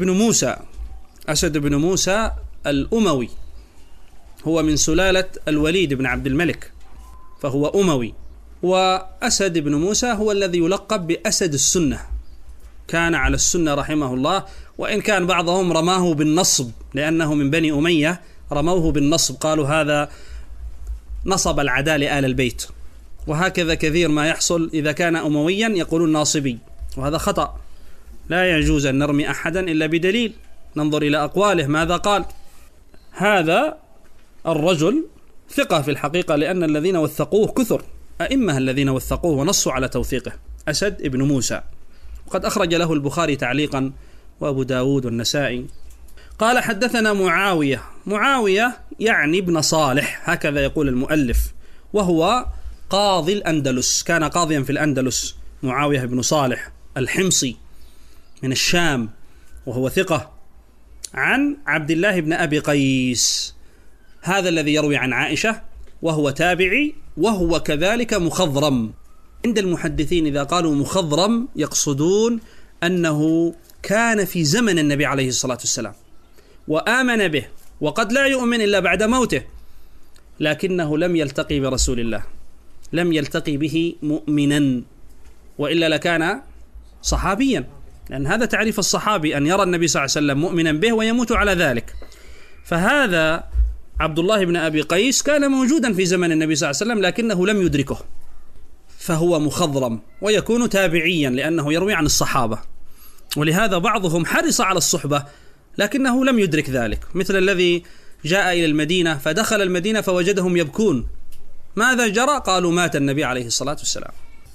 بن موسى الأموي، هو من سلالة الوليد بن عبد الملك فهو أموي. وأسد بن موسى هو الذي يلقب بأسد السنة، كان على السنة رحمه الله، وإن كان بعضهم رماه بالنصب لأنه من بني أمية، رموه بالنصب، قالوا هذا نصب العداء لآل البيت، وهكذا كثير ما يحصل إذا كان أمويا يقولون ناصبي، وهذا خطأ. لا يجوز أن نرمي أحدا إلا بدليل، ننظر إلى أقواله ماذا قال. هذا الرجل ثقة في الحقيقة، لأن الذين وثقوه كثر، أئمة الذين وثقوه ونصوا على توثيقه. أسد بن موسى، وقد أخرج له البخاري تعليقا وأبو داود والنسائي. قال حدثنا معاوية يعني ابن صالح، هكذا يقول المؤلف، وهو قاضي الأندلس، كان قاضيا في الأندلس، معاوية بن صالح الحمصي من الشام، وهو ثقة. عن عبد الله بن أبي قيس، هذا الذي يروي عن عائشة، وهو تابعي، وهو كذلك مخضرم. عند المحدثين إذا قالوا مخضرم يقصدون أنه كان في زمن النبي عليه الصلاة والسلام وآمن به، وقد لا يؤمن إلا بعد موته، لكنه لم يلتقي برسول الله، لم يلتقي به مؤمنا، وإلا لكان صحابيا، لأن هذا تعريف الصحابي، أن يرى النبي صلى الله عليه وسلم مؤمنا به ويموت على ذلك. فهذا عبد الله بن أبي قيس كان موجودا في زمن النبي صلى الله عليه وسلم لكنه لم يدركه، فهو مخضرم، ويكون تابعيا لأنه يروي عن الصحابة، ولهذا بعضهم حرص على الصحبة لكنه لم يدرك ذلك، مثل الذي جاء إلى المدينة فدخل المدينة فوجدهم يبكون، ماذا جرى؟ قالوا مات النبي عليه الصلاة والسلام.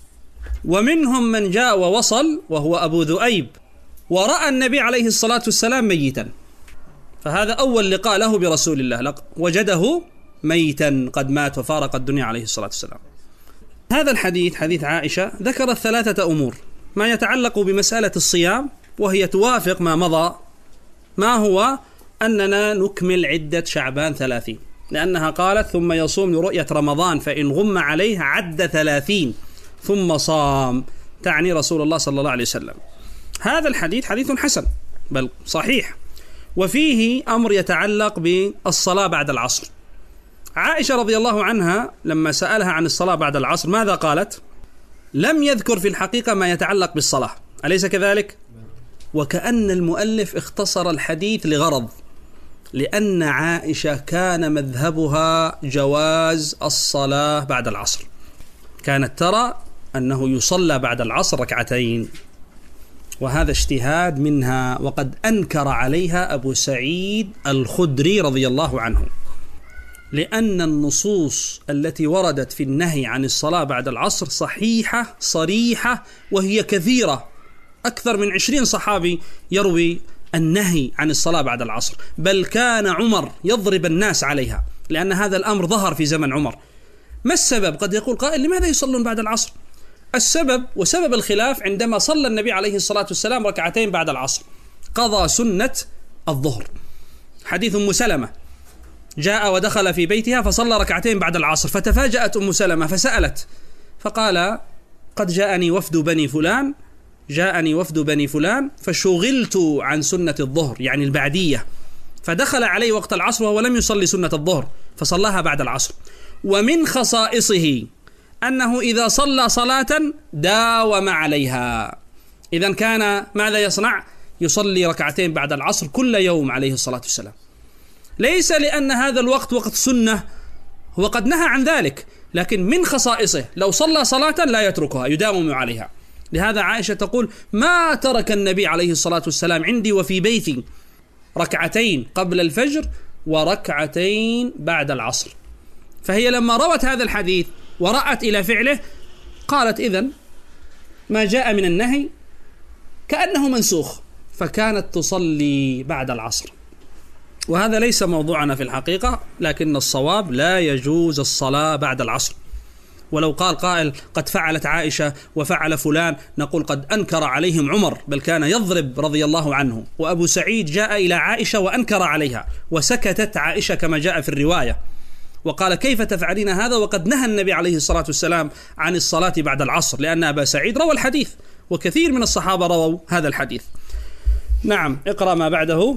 ومنهم من جاء ووصل وهو أبو ذؤيب ورأى النبي عليه الصلاة والسلام ميتا، فهذا أول لقاء له برسول الله، وجده ميتا قد مات وفارق الدنيا عليه الصلاة والسلام. هذا الحديث حديث عائشة ذكرت 3 أمور، ما يتعلق بمسألة الصيام وهي توافق ما مضى، ما هو أننا نكمل عدة شعبان 30، لأنها قالت ثم يصوم لرؤية رمضان فإن غم عليه عد 30 ثم صام، تعني رسول الله صلى الله عليه وسلم. هذا الحديث حديث حسن بل صحيح، وفيه أمر يتعلق بالصلاة بعد العصر. عائشة رضي الله عنها لما سألها عن الصلاة بعد العصر ماذا قالت؟ لم يذكر في الحقيقة ما يتعلق بالصلاة، أليس كذلك؟ وكأن المؤلف اختصر الحديث لغرض، لأن عائشة كان مذهبها جواز الصلاة بعد العصر، كانت ترى أنه يصلى بعد العصر 2 ركعتين، وهذا اجتهاد منها، وقد أنكر عليها أبو سعيد الخدري رضي الله عنه، لأن النصوص التي وردت في النهي عن الصلاة بعد العصر صحيحة صريحة، وهي كثيرة، أكثر من 20 صحابي يروي النهي عن الصلاة بعد العصر، بل كان عمر يضرب الناس عليها، لأن هذا الأمر ظهر في زمن عمر. ما السبب؟ قد يقول قائل لماذا يصلون بعد العصر؟ السبب وسبب الخلاف عندما صلى النبي عليه الصلاة والسلام 2 بعد العصر، قضى سنة الظهر. حديث أم سلمة، جاء ودخل في بيتها فصلى 2 بعد العصر، فتفاجأت أم سلمة فسألت، فقال قد جاءني وفد بني فلان فشغلت عن سنة الظهر، يعني البعدية، فدخل عليه وقت العصر وهو لم يصلي سنة الظهر فصلاها بعد العصر. ومن خصائصه أنه إذا صلى صلاة داوم عليها، إذن كان ماذا يصنع؟ يصلي 2 بعد العصر كل يوم عليه الصلاة والسلام، ليس لأن هذا الوقت وقت سنة، هو قد نهى عن ذلك، لكن من خصائصه لو صلى صلاة لا يتركها، يداوم عليها. لهذا عائشة تقول ما ترك النبي عليه الصلاة والسلام عندي وفي بيتي 2 قبل الفجر و2 بعد العصر. فهي لما روت هذا الحديث ورأت إلى فعله قالت إذن ما جاء من النهي كأنه منسوخ، فكانت تصلي بعد العصر. وهذا ليس موضوعنا في الحقيقة، لكن الصواب لا يجوز الصلاة بعد العصر. ولو قال قائل قد فعلت عائشة وفعل فلان، نقول قد أنكر عليهم عمر، بل كان يضرب رضي الله عنه، وأبو سعيد جاء إلى عائشة وأنكر عليها، وسكتت عائشة كما جاء في الرواية، وقال كيف تفعلين هذا وقد نهى النبي عليه الصلاة والسلام عن الصلاة بعد العصر، لأن أبا سعيد روى الحديث، وكثير من الصحابة رووا هذا الحديث. نعم، اقرأ ما بعده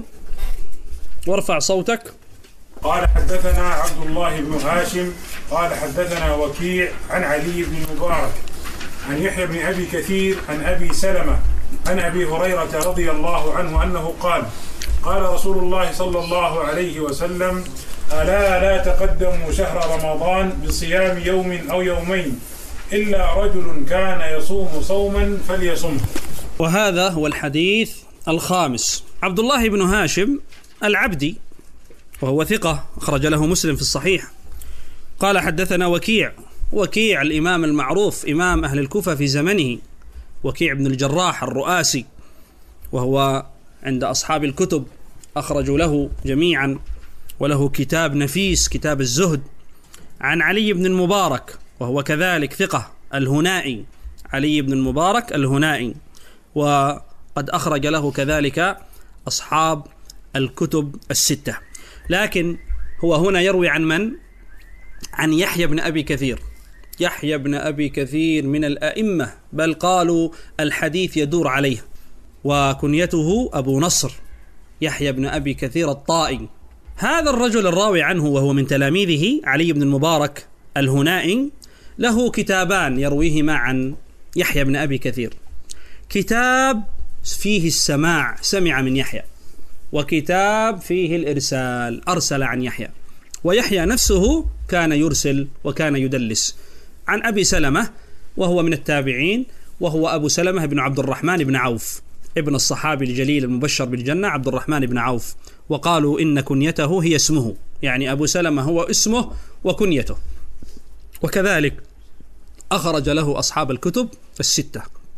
وارفع صوتك. قال حدثنا عبد الله بن هاشم قال حدثنا وكيع عن علي بن المبارك عن يحيى بن أبي كثير عن أبي سلمة عن أبي هريرة رضي الله عنه أنه قال قال رسول الله صلى الله عليه وسلم: ألا لا تقدموا شهر رمضان بصيام يوم أو يومين إلا رجل كان يصوم صوما فليصمه. وهذا هو الحديث الخامس. عبد الله بن هاشم العبدي، وهو ثقة، أخرج له مسلم في الصحيح. قال حدثنا وكيع الإمام المعروف، إمام أهل الكوفة في زمنه، وكيع بن الجراح الرؤاسي، وهو عند أصحاب الكتب أخرجوا له جميعا، وله كتاب نفيس، كتاب الزهد. عن علي بن المبارك، وهو كذلك ثقة، الهنائي، علي بن المبارك الهنائي، وقد أخرج له كذلك أصحاب الكتب الستة. لكن هو هنا يروي عن من؟ عن يحيى بن أبي كثير. يحيى بن أبي كثير من الأئمة، بل قالوا الحديث يدور عليه، وكنيته أبو نصر، يحيى بن أبي كثير الطائي. هذا الرجل الراوي عنه وهو من تلاميذه علي بن المبارك الهنائي له كتابان يرويهما عن يحيى بن أبي كثير. كتاب فيه السماع، سمع من يحيى، وكتاب فيه الإرسال، أرسل عن يحيى. ويحيى نفسه كان يرسل وكان يدلس. عن أبي سلمة، وهو من التابعين، وهو أبو سلمة بن عبد الرحمن بن عوف، ابن الصحابي الجليل المبشر بالجنة عبد الرحمن بن عوف، وقالوا إن كنيته هي اسمه، يعني أبو سلمة هو اسمه وكنيته. وكذلك أخرج له أصحاب الكتب الستة.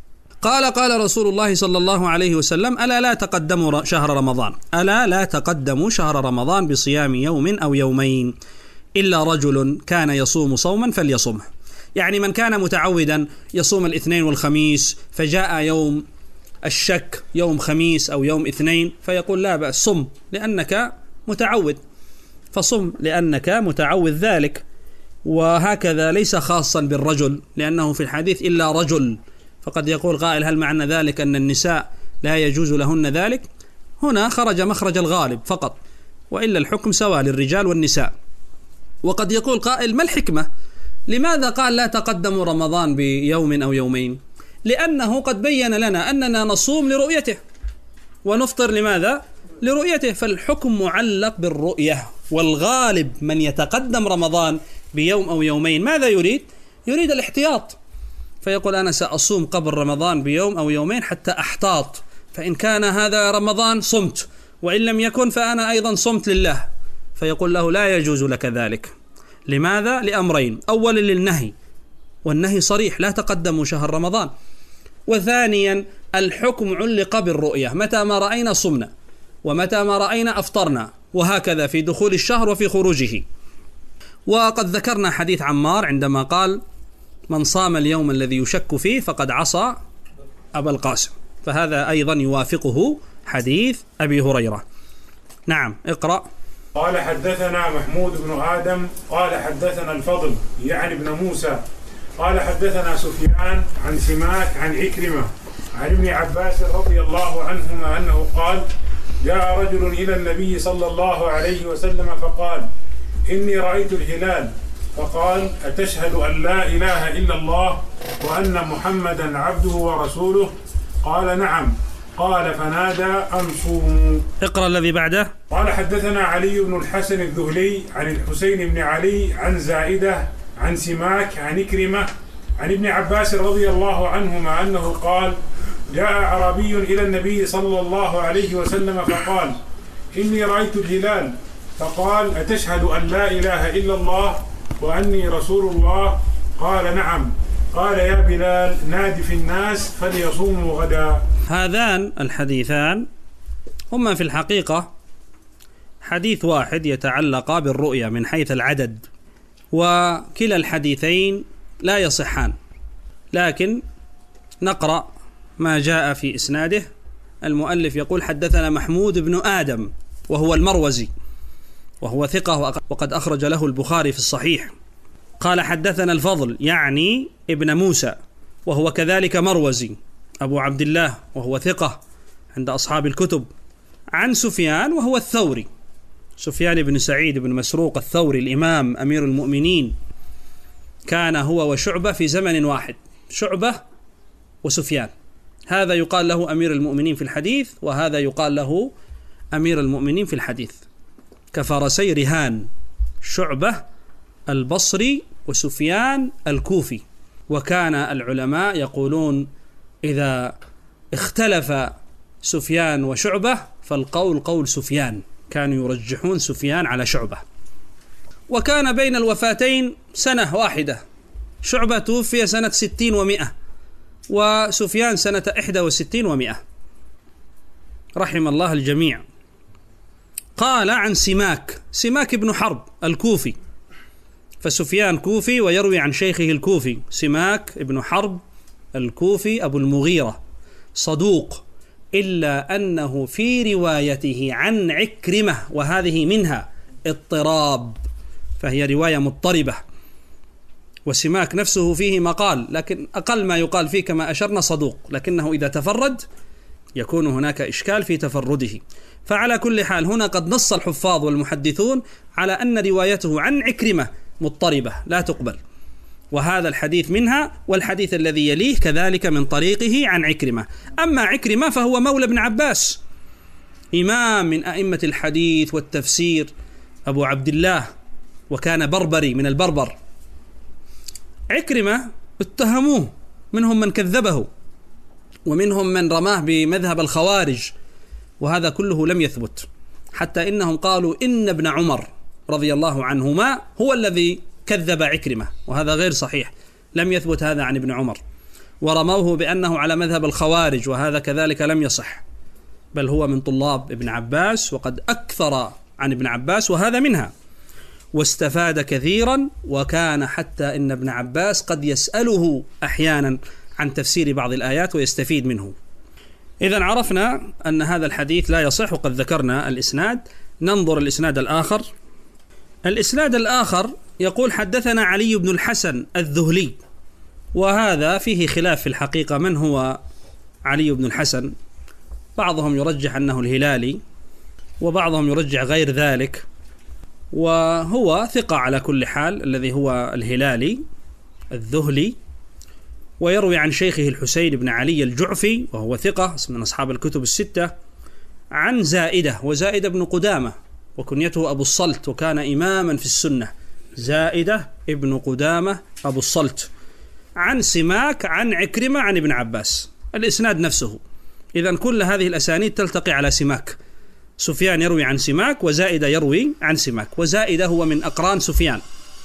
قال رسول الله صلى الله عليه وسلم: ألا لا تقدموا شهر رمضان، ألا لا تقدموا شهر رمضان بصيام يوم أو يومين إلا رجل كان يصوم صوما فليصمه. يعني من كان متعودا يصوم الاثنين والخميس، فجاء يوم الشك يوم خميس أو يوم اثنين، فيقول لا بأس، صم لأنك متعود، فصم لأنك متعود ذلك. وهكذا ليس خاصا بالرجل، لأنه في الحديث إلا رجل، فقد يقول قائل هل معنى ذلك أن النساء لا يجوز لهن ذلك؟ هنا خرج مخرج الغالب فقط، وإلا الحكم سواء للرجال والنساء. وقد يقول قائل ما الحكمة؟ لماذا قال لا تقدموا رمضان بيوم أو يومين؟ لأنه قد بين لنا أننا نصوم لرؤيته ونفطر لماذا؟ لرؤيته، فالحكم معلق بالرؤية. والغالب من يتقدم رمضان بيوم أو يومين ماذا يريد؟ يريد الاحتياط، فيقول أنا سأصوم قبل رمضان بيوم أو يومين حتى أحتاط، فإن كان هذا رمضان صمت، وإن لم يكن فأنا أيضا صمت لله. فيقول له لا يجوز لك ذلك. لماذا؟ لأمرين: أولا للنهي، والنهي صريح لا تقدموا شهر رمضان. وثانيا الحكم علق بالرؤية، متى ما رأينا صمنا، ومتى ما رأينا أفطرنا، وهكذا في دخول الشهر وفي خروجه. وقد ذكرنا حديث عمار عندما قال من صام اليوم الذي يشك فيه فقد عصى أبا القاسم، فهذا أيضا يوافقه حديث أبي هريرة. نعم، اقرأ. قال حدثنا محمود بن آدم قال حدثنا الفضل يعني ابن موسى قال حدثنا سفيان عن سماك عن عكرمة عن ابن عباس رضي الله عنهما أنه قال جاء رجل إلى النبي صلى الله عليه وسلم فقال إني رأيت الهلال، فقال أتشهد أن لا إله إلا الله وأن محمدا عبده ورسوله؟ قال نعم. قال فنادى أن صوموا. اقرأ الذي بعده. قال حدثنا علي بن الحسن الذهلي عن الحسين بن علي عن زائدة عن سماك عن عكرمة عن ابن عباس رضي الله عنهما أنه قال جاء أعرابي إلى النبي صلى الله عليه وسلم فقال إني رأيت الهلال، فقال أتشهد أن لا إله إلا الله وأني رسول الله؟ قال نعم. قال يا بلال نادي في الناس فليصوموا غدا. هذان الحديثان هما في الحقيقة حديث واحد يتعلق بالرؤية من حيث العدد، وكلا الحديثين لا يصحان، لكن نقرأ ما جاء في إسناده. المؤلف يقول: حدثنا محمود بن آدم وهو المروزي وهو ثقة وقد أخرج له البخاري في الصحيح. قال: حدثنا الفضل يعني ابن موسى وهو كذلك مروزي أبو عبد الله وهو ثقة عند أصحاب الكتب، عن سفيان وهو الثوري، سفيان بن سعيد بن مسروق الثوري الإمام أمير المؤمنين، كان هو وشعبة في زمن واحد، شعبة وسفيان، هذا يقال له أمير المؤمنين في الحديث وهذا يقال له أمير المؤمنين في الحديث، كفرسي رهان، شعبة البصري وسفيان الكوفي. وكان العلماء يقولون إذا اختلف سفيان وشعبة فالقول قول سفيان، كانوا يرجحون سفيان على شعبة. وكان بين الوفاتين سنة واحدة، شعبة توفي سنة 60 و100 وسفيان سنة 61 و100، رحم الله الجميع. قال عن سماك بن حرب الكوفي، فسفيان كوفي ويروي عن شيخه الكوفي، سماك بن حرب الكوفي أبو المغيرة، صدوق، إلا أنه في روايته عن عكرمة وهذه منها اضطراب، فهي رواية مضطربة، وسماك نفسه فيه مقال، لكن أقل ما يقال فيه كما أشرنا صدوق، لكنه إذا تفرد يكون هناك إشكال في تفرده. فعلى كل حال هنا قد نص الحفاظ والمحدثون على أن روايته عن عكرمة مضطربة لا تقبل، وهذا الحديث منها، والحديث الذي يليه كذلك من طريقه عن عكرمة. أما عكرمة فهو مولى ابن عباس، إمام من أئمة الحديث والتفسير، أبو عبد الله، وكان بربري من البربر. عكرمة اتهموه، منهم من كذبه ومنهم من رماه بمذهب الخوارج، وهذا كله لم يثبت، حتى إنهم قالوا إن ابن عمر رضي الله عنهما هو الذي كذب عكرمة، وهذا غير صحيح، لم يثبت هذا عن ابن عمر، ورموه بأنه على مذهب الخوارج، وهذا كذلك لم يصح، بل هو من طلاب ابن عباس وقد أكثر عن ابن عباس وهذا منها، واستفاد كثيرا، وكان حتى إن ابن عباس قد يسأله أحيانا عن تفسير بعض الآيات ويستفيد منه. إذن عرفنا أن هذا الحديث لا يصح، وقد ذكرنا الإسناد. ننظر الإسناد الآخر. الإسناد الآخر يقول: حدثنا علي بن الحسن الذهلي، وهذا فيه خلاف في الحقيقة، من هو علي بن الحسن؟ بعضهم يرجح أنه الهلالي، وبعضهم يرجح غير ذلك، وهو ثقة على كل حال الذي هو الهلالي الذهلي، ويروي عن شيخه الحسين بن علي الجعفي وهو ثقة من أصحاب الكتب الستة، عن زائدة، وزائدة بن قدامة وكنيته أبو الصلت، وكان إماما في السنة، زائدة ابن قدامة أبو الصلت، عن سماك، عن عكرمة، عن ابن عباس، الإسناد نفسه. إذن كل هذه الأسانيد تلتقي على سماك، سفيان يروي عن سماك، وزائدة يروي عن سماك، وزائدة هو من أقران سفيان،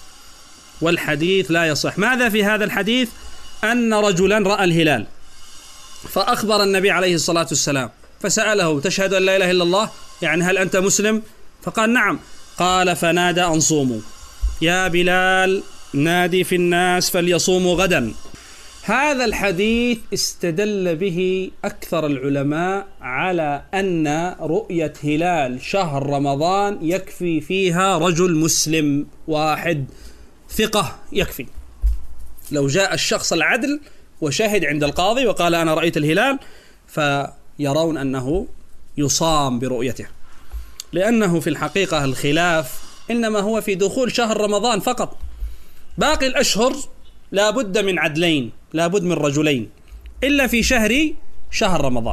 والحديث لا يصح. ماذا في هذا الحديث؟ أن رجلا رأى الهلال فأخبر النبي عليه الصلاة والسلام، فسأله: تشهد أن لا إله إلا الله؟ يعني هل أنت مسلم؟ فقال: نعم. قال: فنادى أن صوموا، يا بلال نادي في الناس فليصوموا غدا. هذا الحديث استدل به أكثر العلماء على أن رؤية هلال شهر رمضان يكفي فيها رجل مسلم واحد ثقة، يكفي. لو جاء الشخص العدل وشاهد عند القاضي وقال: أنا رأيت الهلال، فيرون أنه يصام برؤيته، لأنه في الحقيقة الخلاف إنما هو في دخول شهر رمضان فقط، باقي الأشهر لا بد من عدلين، لا بد من رجلين، إلا في شهر رمضان.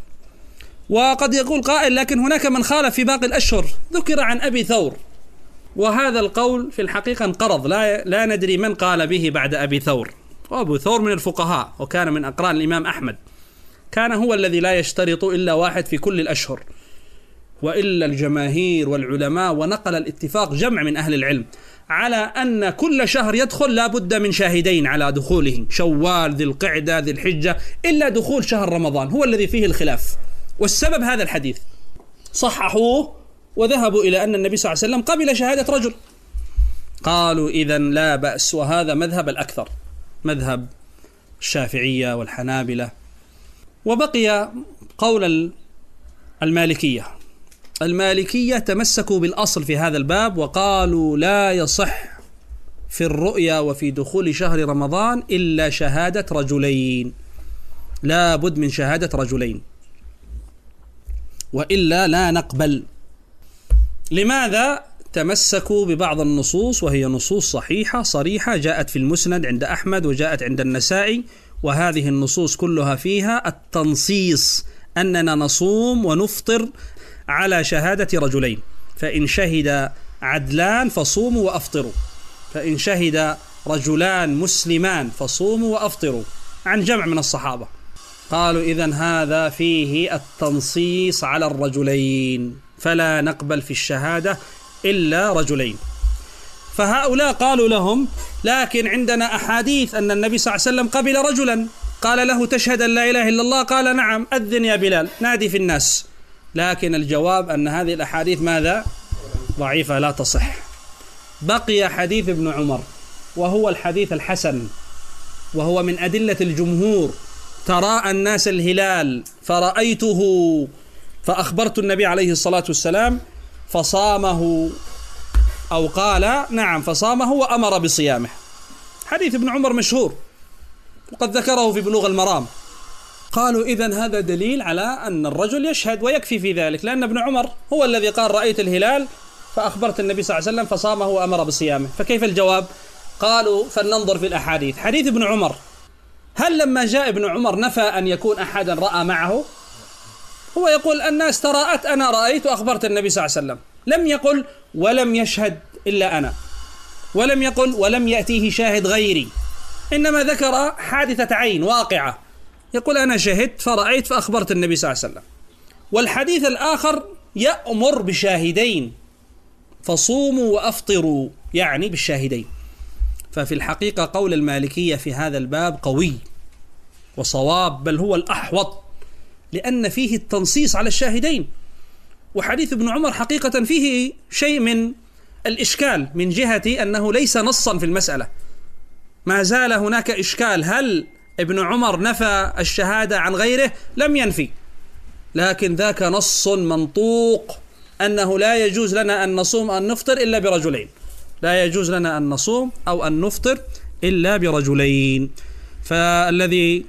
وقد يقول قائل: لكن هناك من خالف في باقي الأشهر، ذكر عن أبي ثور، وهذا القول في الحقيقة انقرض، لا ندري من قال به بعد أبي ثور. وأبو ثور من الفقهاء، وكان من أقران الإمام أحمد، كان هو الذي لا يشترط إلا واحد في كل الأشهر، وإلا الجماهير والعلماء، ونقل الاتفاق جمع من أهل العلم على أن كل شهر يدخل لا بد من شاهدين على دخوله، شوال، ذي القعدة، ذي الحجة، إلا دخول شهر رمضان هو الذي فيه الخلاف. والسبب هذا الحديث، صححوه وذهبوا إلى أن النبي صلى الله عليه وسلم قبل شهادة رجل. قالوا إذن لا بأس، وهذا مذهب الأكثر، مذهب الشافعية والحنابلة. وبقي قول المالكية. المالكية تمسكوا بالأصل في هذا الباب وقالوا لا يصح في الرؤيا وفي دخول شهر رمضان إلا شهادة رجلين، لا بد من شهادة رجلين وإلا لا نقبل. لماذا؟ تمسكوا ببعض النصوص وهي نصوص صحيحة صريحة جاءت في المسند عند أحمد وجاءت عند النسائي، وهذه النصوص كلها فيها التنصيص أننا نصوم ونفطر على شهادة رجلين، فإن شهد عدلان فصوموا وأفطروا، فإن شهد رجلان مسلمان فصوموا وأفطروا، عن جمع من الصحابة. قالوا إذن هذا فيه التنصيص على الرجلين، فلا نقبل في الشهادة إلا رجلين. فهؤلاء قالوا لهم لكن عندنا أحاديث أن النبي صلى الله عليه وسلم قبل رجلا قال له تشهد أن لا إله إلا الله؟ قال نعم، أذن يا بلال، نادي في الناس. لكن الجواب أن هذه الأحاديث ماذا؟ ضعيفة لا تصح. بقي حديث ابن عمر وهو الحديث الحسن، وهو من أدلة الجمهور. تراءى الناس الهلال فرأيته فأخبرت النبي عليه الصلاة والسلام فصامه، أو قال نعم فصامه وأمر بصيامه. حديث ابن عمر مشهور وقد ذكره في بلوغ المرام. قالوا إذن هذا دليل على أن الرجل يشهد ويكفي في ذلك، لأن ابن عمر هو الذي قال رأيت الهلال فأخبرت النبي صلى الله عليه وسلم فصامه وأمر بصيامه. فكيف الجواب؟ قالوا فلننظر في الأحاديث. حديث ابن عمر، هل لما جاء ابن عمر نفى أن يكون أحدا رأى معه؟ هو يقول الناس تراءت، أنا رأيت وأخبرت النبي صلى الله عليه وسلم. لم يقل ولم يشهد إلا أنا، ولم يقل ولم يأتيه شاهد غيري، إنما ذكر حادثة عين واقعة، يقول أنا شهدت فرأيت فأخبرت النبي صلى الله عليه وسلم. والحديث الآخر يأمر بشاهدين، فصوموا وأفطروا، يعني بالشاهدين. ففي الحقيقة قول المالكية في هذا الباب قوي وصواب، بل هو الأحوط، لأن فيه التنصيص على الشاهدين. وحديث ابن عمر حقيقة فيه شيء من الإشكال من جهة أنه ليس نصا في المسألة، ما زال هناك إشكال، هل ابن عمر نفى الشهادة عن غيره؟ لم ينفي، لكن ذاك نص منطوق أنه لا يجوز لنا أن نصوم أن نفطر إلا برجلين، لا يجوز لنا أن نصوم أو أن نفطر إلا برجلين. فالذي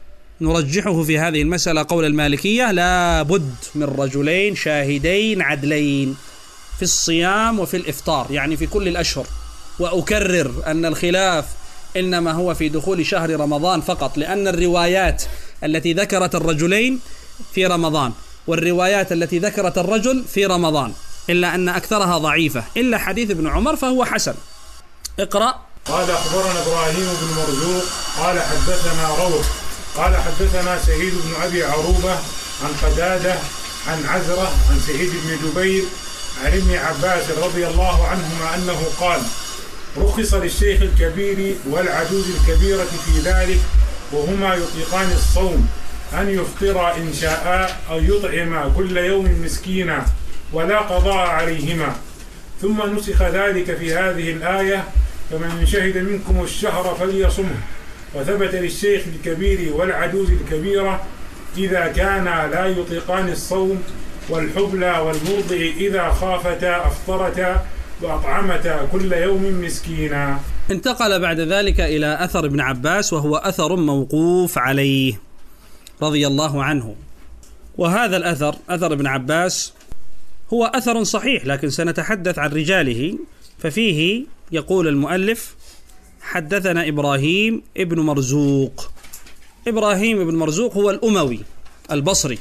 نرجحه في هذه المسألة قول المالكية لا بد من رجلين شاهدين عدلين في الصيام وفي الإفطار، يعني في كل الأشهر. وأكرر أن الخلاف إنما هو في دخول شهر رمضان فقط، لأن الروايات التي ذكرت الرجلين في رمضان والروايات التي ذكرت الرجل في رمضان، إلا أن أكثرها ضعيفة، إلا حديث ابن عمر فهو حسن. اقرأ. قال أخبرنا إبراهيم بن مرزوق قال حدثنا روح قال حدثنا سعيد بن أبي عروبة عن قتادة عن عزرة عن سعيد بن جبير عن ابن عباس رضي الله عنهما أنه قال رخص للشيخ الكبير والعجوز الكبيرة في ذلك وهما يطيقان الصوم أن يفطر إن شاء أو يطعم كل يوم مسكينا ولا قضاء عليهما. ثم نسخ ذلك في هذه الآية فمن شهد منكم الشهر فليصمه. وثبت للشيخ الكبير والعجوز الكبيرة إذا كانا لا يطيقان الصوم والحبلى والمرضع إذا خافتا أفطرتا وأطعمتا كل يوم مسكينا. انتقل بعد ذلك إلى أثر ابن عباس، وهو أثر موقوف عليه رضي الله عنه. وهذا الأثر أثر ابن عباس هو أثر صحيح، لكن سنتحدث عن رجاله. ففيه يقول المؤلف حدثنا إبراهيم ابن مرزوق. إبراهيم ابن مرزوق هو الأموي البصري،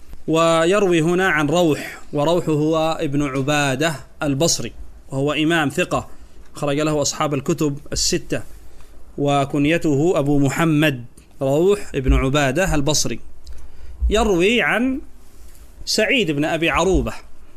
ويروي هنا عن روح، وروح هو ابن عبادة البصري، وهو إمام ثقة خرج له أصحاب الكتب الستة، وكنيته أبو محمد روح ابن عبادة البصري. يروي عن سعيد بن أبي عروبة،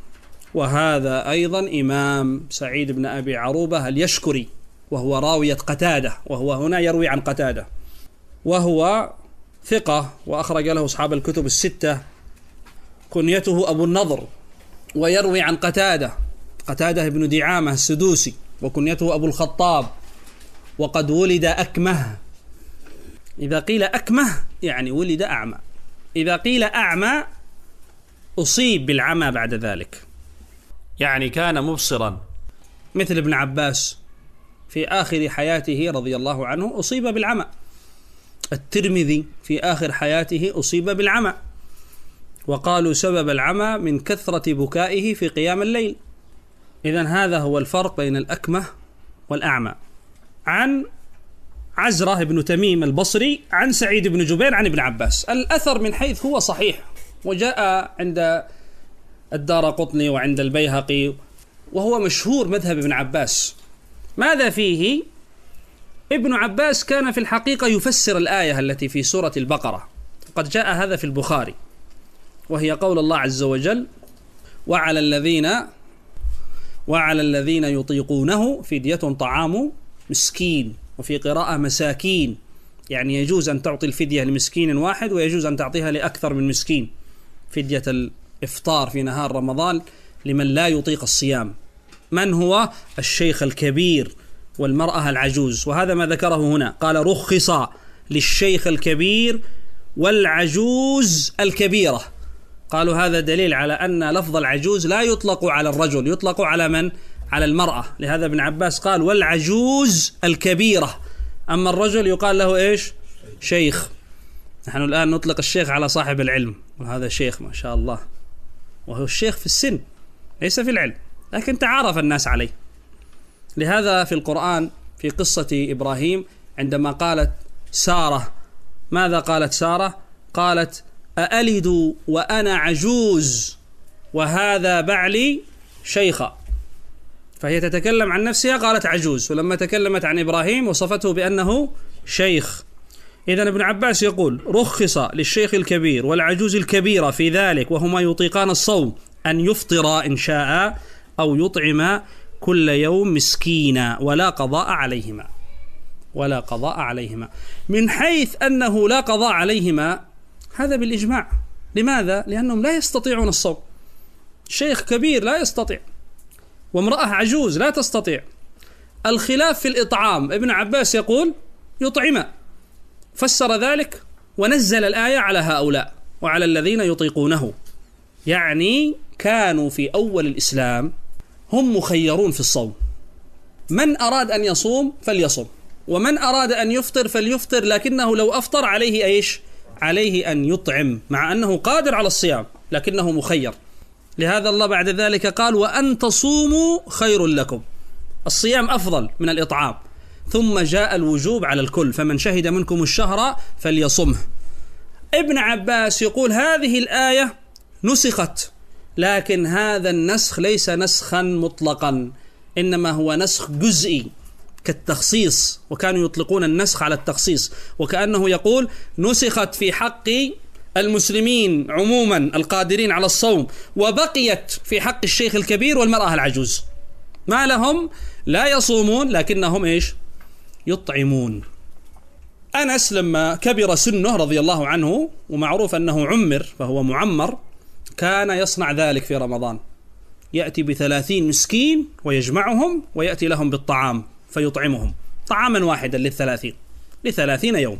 وهذا أيضا إمام سعيد بن أبي عروبة اليشكري، وهو راوية قتادة، وهو هنا يروي عن قتادة، وهو ثقة وأخرج له أصحاب الكتب الستة. كنيته أبو النضر، ويروي عن قتادة بن دعامة السدوسي وكنيته أبو الخطاب، وقد ولد أكمه. إذا قيل أكمه يعني ولد أعمى، إذا قيل أعمى أصيب بالعمى بعد ذلك، يعني كان مبصرا، مثل ابن عباس في آخر حياته رضي الله عنه أصيب بالعمى، الترمذي في آخر حياته أصيب بالعمى، وقالوا سبب العمى من كثرة بكائه في قيام الليل. إذن هذا هو الفرق بين الأكمه والأعمى. عن عزرة بن تميم البصري عن سعيد بن جبير عن ابن عباس. الأثر من حيث هو صحيح، وجاء عند الدارقطني وعند البيهقي، وهو مشهور مذهب ابن عباس. ماذا فيه؟ ابن عباس كان في الحقيقة يفسر الآية التي في سورة البقرة، قد جاء هذا في البخاري، وهي قول الله عز وجل: وعلى الذين يطيقونه فدية طعام مسكين، وفي قراءة مساكين، يعني يجوز أن تعطي الفدية لمسكين واحد، ويجوز أن تعطيها لأكثر من مسكين، فدية الإفطار في نهار رمضان لمن لا يطيق الصيام. من هو؟ الشيخ الكبير والمرأة العجوز، وهذا ما ذكره هنا، قال: رخص للشيخ الكبير والعجوز الكبيرة. قالوا هذا دليل على أن لفظ العجوز لا يطلق على الرجل، يطلق على من؟ على المرأة. لهذا ابن عباس قال: والعجوز الكبيرة. أما الرجل يقال له إيش؟ شيخ. نحن الآن نطلق الشيخ على صاحب العلم، وهذا شيخ ما شاء الله، وهو الشيخ في السن ليس في العلم، لكن تعارف الناس عليه. لهذا في القرآن في قصة إبراهيم عندما قالت سارة، ماذا قالت سارة؟ قالت: أألد وأنا عجوز وهذا بعلي شيخا. فهي تتكلم عن نفسها قالت عجوز، ولما تكلمت عن إبراهيم وصفته بأنه شيخ. إذن ابن عباس يقول: رخص للشيخ الكبير والعجوز الكبيرة في ذلك وهما يطيقان الصوم أن يفطر إن شاء أو يطعم كل يوم مسكينا ولا قضاء عليهما. من حيث أنه لا قضاء عليهما، هذا بالإجماع. لماذا؟ لأنهم لا يستطيعون الصوم. شيخ كبير لا يستطيع، وامرأة عجوز لا تستطيع. الخلاف في الإطعام، ابن عباس يقول يطعم، فسر ذلك ونزل الآية على هؤلاء وعلى الذين يطيقونه، يعني كانوا في أول الإسلام هم مخيرون في الصوم، من أراد أن يصوم فليصوم، ومن أراد أن يفطر فليفطر، لكنه لو أفطر عليه إيش؟ عليه أن يطعم، مع أنه قادر على الصيام لكنه مخير. لهذا الله بعد ذلك قال: وأن تصوموا خير لكم، الصيام أفضل من الإطعام. ثم جاء الوجوب على الكل، فمن شهد منكم الشهر فليصمه. ابن عباس يقول هذه الآية نسخت، لكن هذا النسخ ليس نسخا مطلقا، إنما هو نسخ جزئي كالتخصيص، وكانوا يطلقون النسخ على التخصيص، وكأنه يقول نسخت في حق المسلمين عموما القادرين على الصوم، وبقيت في حق الشيخ الكبير والمرأة العجوز، ما لهم لا يصومون لكنهم إيش؟ يطعمون. أنس لما كبر سنه رضي الله عنه، ومعروف أنه عمر فهو معمر، كان يصنع ذلك في رمضان، يأتي ب30 مسكين ويجمعهم ويأتي لهم بالطعام فيطعمهم طعاما واحدا ل30 يوم.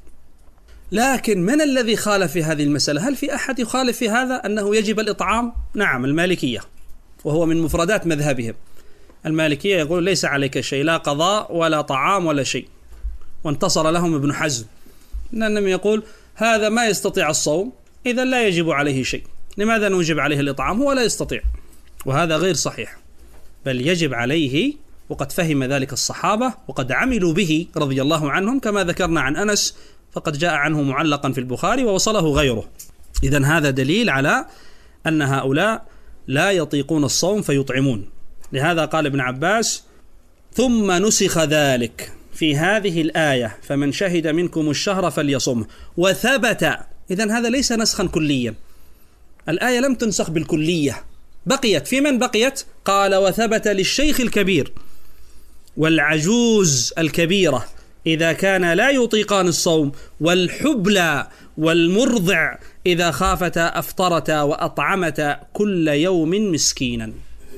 لكن من الذي خالف في هذه المسألة؟ هل في أحد يخالف في هذا أنه يجب الإطعام؟ نعم، المالكية، وهو من مفردات مذهبهم. المالكية يقول ليس عليك شيء، لا قضاء ولا طعام ولا شيء. وانتصر لهم ابن حزم، لأنه يقول هذا ما يستطيع الصوم، إذا لا يجب عليه شيء، لماذا نوجب عليه الإطعام؟ هو لا يستطيع. وهذا غير صحيح، بل يجب عليه، وقد فهم ذلك الصحابة وقد عملوا به رضي الله عنهم، كما ذكرنا عن أنس فقد جاء عنه معلقا في البخاري ووصله غيره. إذن هذا دليل على أن هؤلاء لا يطيقون الصوم فيطعمون. لهذا قال ابن عباس: ثم نسخ ذلك في هذه الآية فمن شهد منكم الشهر فليصمه وثبت. إذن هذا ليس نسخا كليا، الآية لم تنسخ بالكلية، بقيت في من بقيت؟ قال: وثبت للشيخ الكبير والعجوز الكبيرة إذا كان لا يطيقان الصوم، والحبلى والمرضع إذا خافتا أفطرتا وأطعمتا كل يوم مسكينا.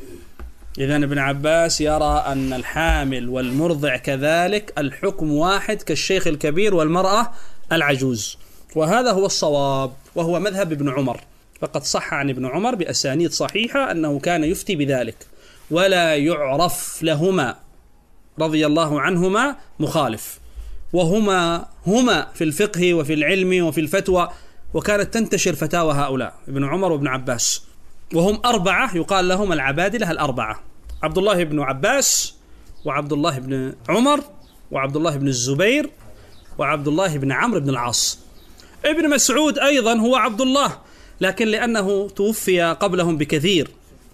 إذن ابن عباس يرى أن الحامل والمرضع كذلك الحكم واحد كالشيخ الكبير والمرأة العجوز، وهذا هو الصواب وهو مذهب ابن عمر. فقد صح عن ابن عمر بأسانيد صحيحة أنه كان يفتي بذلك، ولا يعرف لهما رضي الله عنهما مخالف، وهما في الفقه وفي العلم وفي الفتوى، وكانت تنتشر فتاوى هؤلاء ابن عمر وابن عباس، وهم 4 يقال لهم العبادلة 4: عبد الله بن عباس، وعبد الله بن عمر، وعبد الله بن الزبير، وعبد الله بن عمرو بن العاص. ابن مسعود أيضا هو عبد الله، لكن لأنه توفي قبلهم بكثير،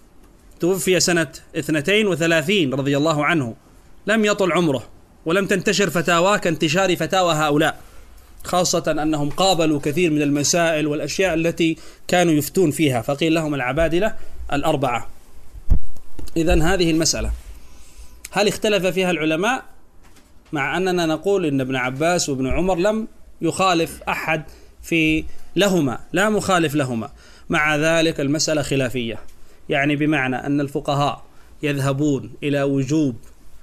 توفي سنة 32 رضي الله عنه، لم يطل عمره ولم تنتشر فتاواه كانتشار فتاوى هؤلاء، خاصة أنهم قابلوا كثير من المسائل والأشياء التي كانوا يفتون فيها، فقيل لهم العبادلة 4. إذن هذه المسألة هل اختلف فيها العلماء؟ مع أننا نقول إن ابن عباس وابن عمر لم يخالف أحد في لهما، لا مخالف لهما، مع ذلك المسألة خلافية، يعني بمعنى أن الفقهاء يذهبون إلى وجوب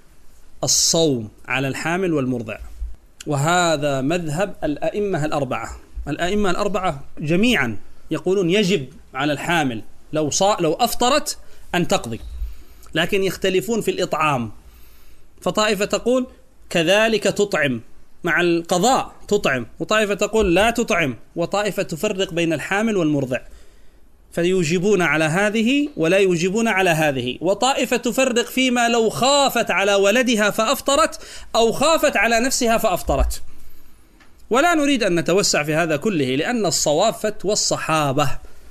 الصوم على الحامل والمرضع، وهذا مذهب الأئمة 4. الأئمة 4 جميعا يقولون يجب على الحامل لو أفطرت أن تقضي، لكن يختلفون في الإطعام، فطائفة تقول كذلك تطعم مع القضاء تطعم، وطائفة تقول لا تطعم، وطائفة تفرق بين الحامل والمرضع، فيوجبون على هذه ولا يوجبون على هذه، وطائفة تفرق فيما لو خافت على ولدها فأفطرت أو خافت على نفسها فأفطرت. ولا نريد أن نتوسع في هذا كله، لأن الصواب فتوى الصحابة،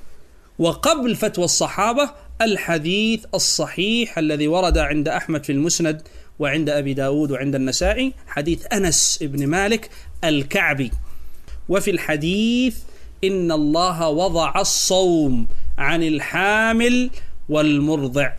وقبل فتوى الصحابة الحديث الصحيح الذي ورد عند أحمد في المسند وعند أبي داود وعند النسائي، حديث أنس بن مالك الكعبي، وفي الحديث إن الله وضع الصوم عن الحامل والمرضع،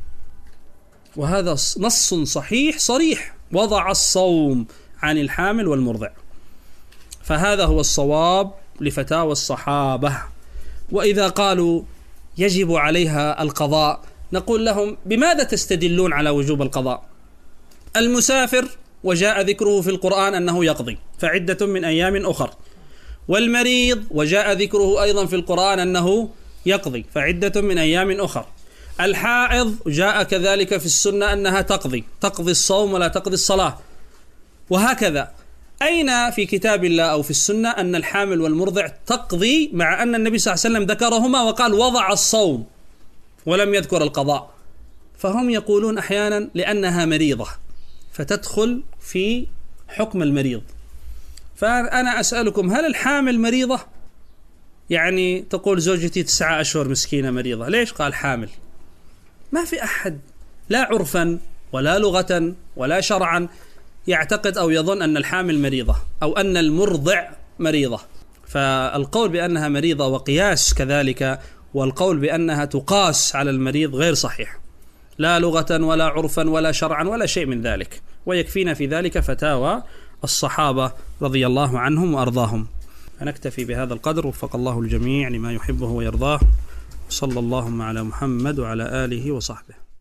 وهذا نص صحيح صريح، وضع الصوم عن الحامل والمرضع، فهذا هو الصواب لفتاوى الصحابة. وإذا قالوا يجب عليها القضاء، نقول لهم بماذا تستدلون على وجوب القضاء؟ المسافر وجاء ذكره في القرآن أنه يقضي فعدة من أيام أخر، والمريض وجاء ذكره أيضا في القرآن أنه يقضي فعدة من أيام أخر، الحائض جاء كذلك في السنة أنها تقضي الصوم ولا تقضي الصلاة، وهكذا. أين في كتاب الله أو في السنة أن الحامل والمرضع تقضي، مع أن النبي صلى الله عليه وسلم ذكرهما وقال وضع الصوم ولم يذكر القضاء؟ فهم يقولون أحيانا لأنها مريضة فتدخل في حكم المريض. فأنا أسألكم، هل الحامل مريضة؟ يعني تقول زوجتي 9 أشهر مسكينة مريضة، ليش قال حامل؟ ما في أحد لا عرفا ولا لغة ولا شرعا يعتقد أو يظن أن الحامل مريضة أو أن المرضع مريضة. فالقول بأنها مريضة وقياس كذلك، والقول بأنها تقاس على المريض غير صحيح، لا لغة ولا عرفا ولا شرعا ولا شيء من ذلك، ويكفينا في ذلك فتاوى الصحابة رضي الله عنهم وأرضاهم. فنكتفي بهذا القدر، وفق الله الجميع لما يحبه ويرضاه، صلى الله على محمد وعلى آله وصحبه.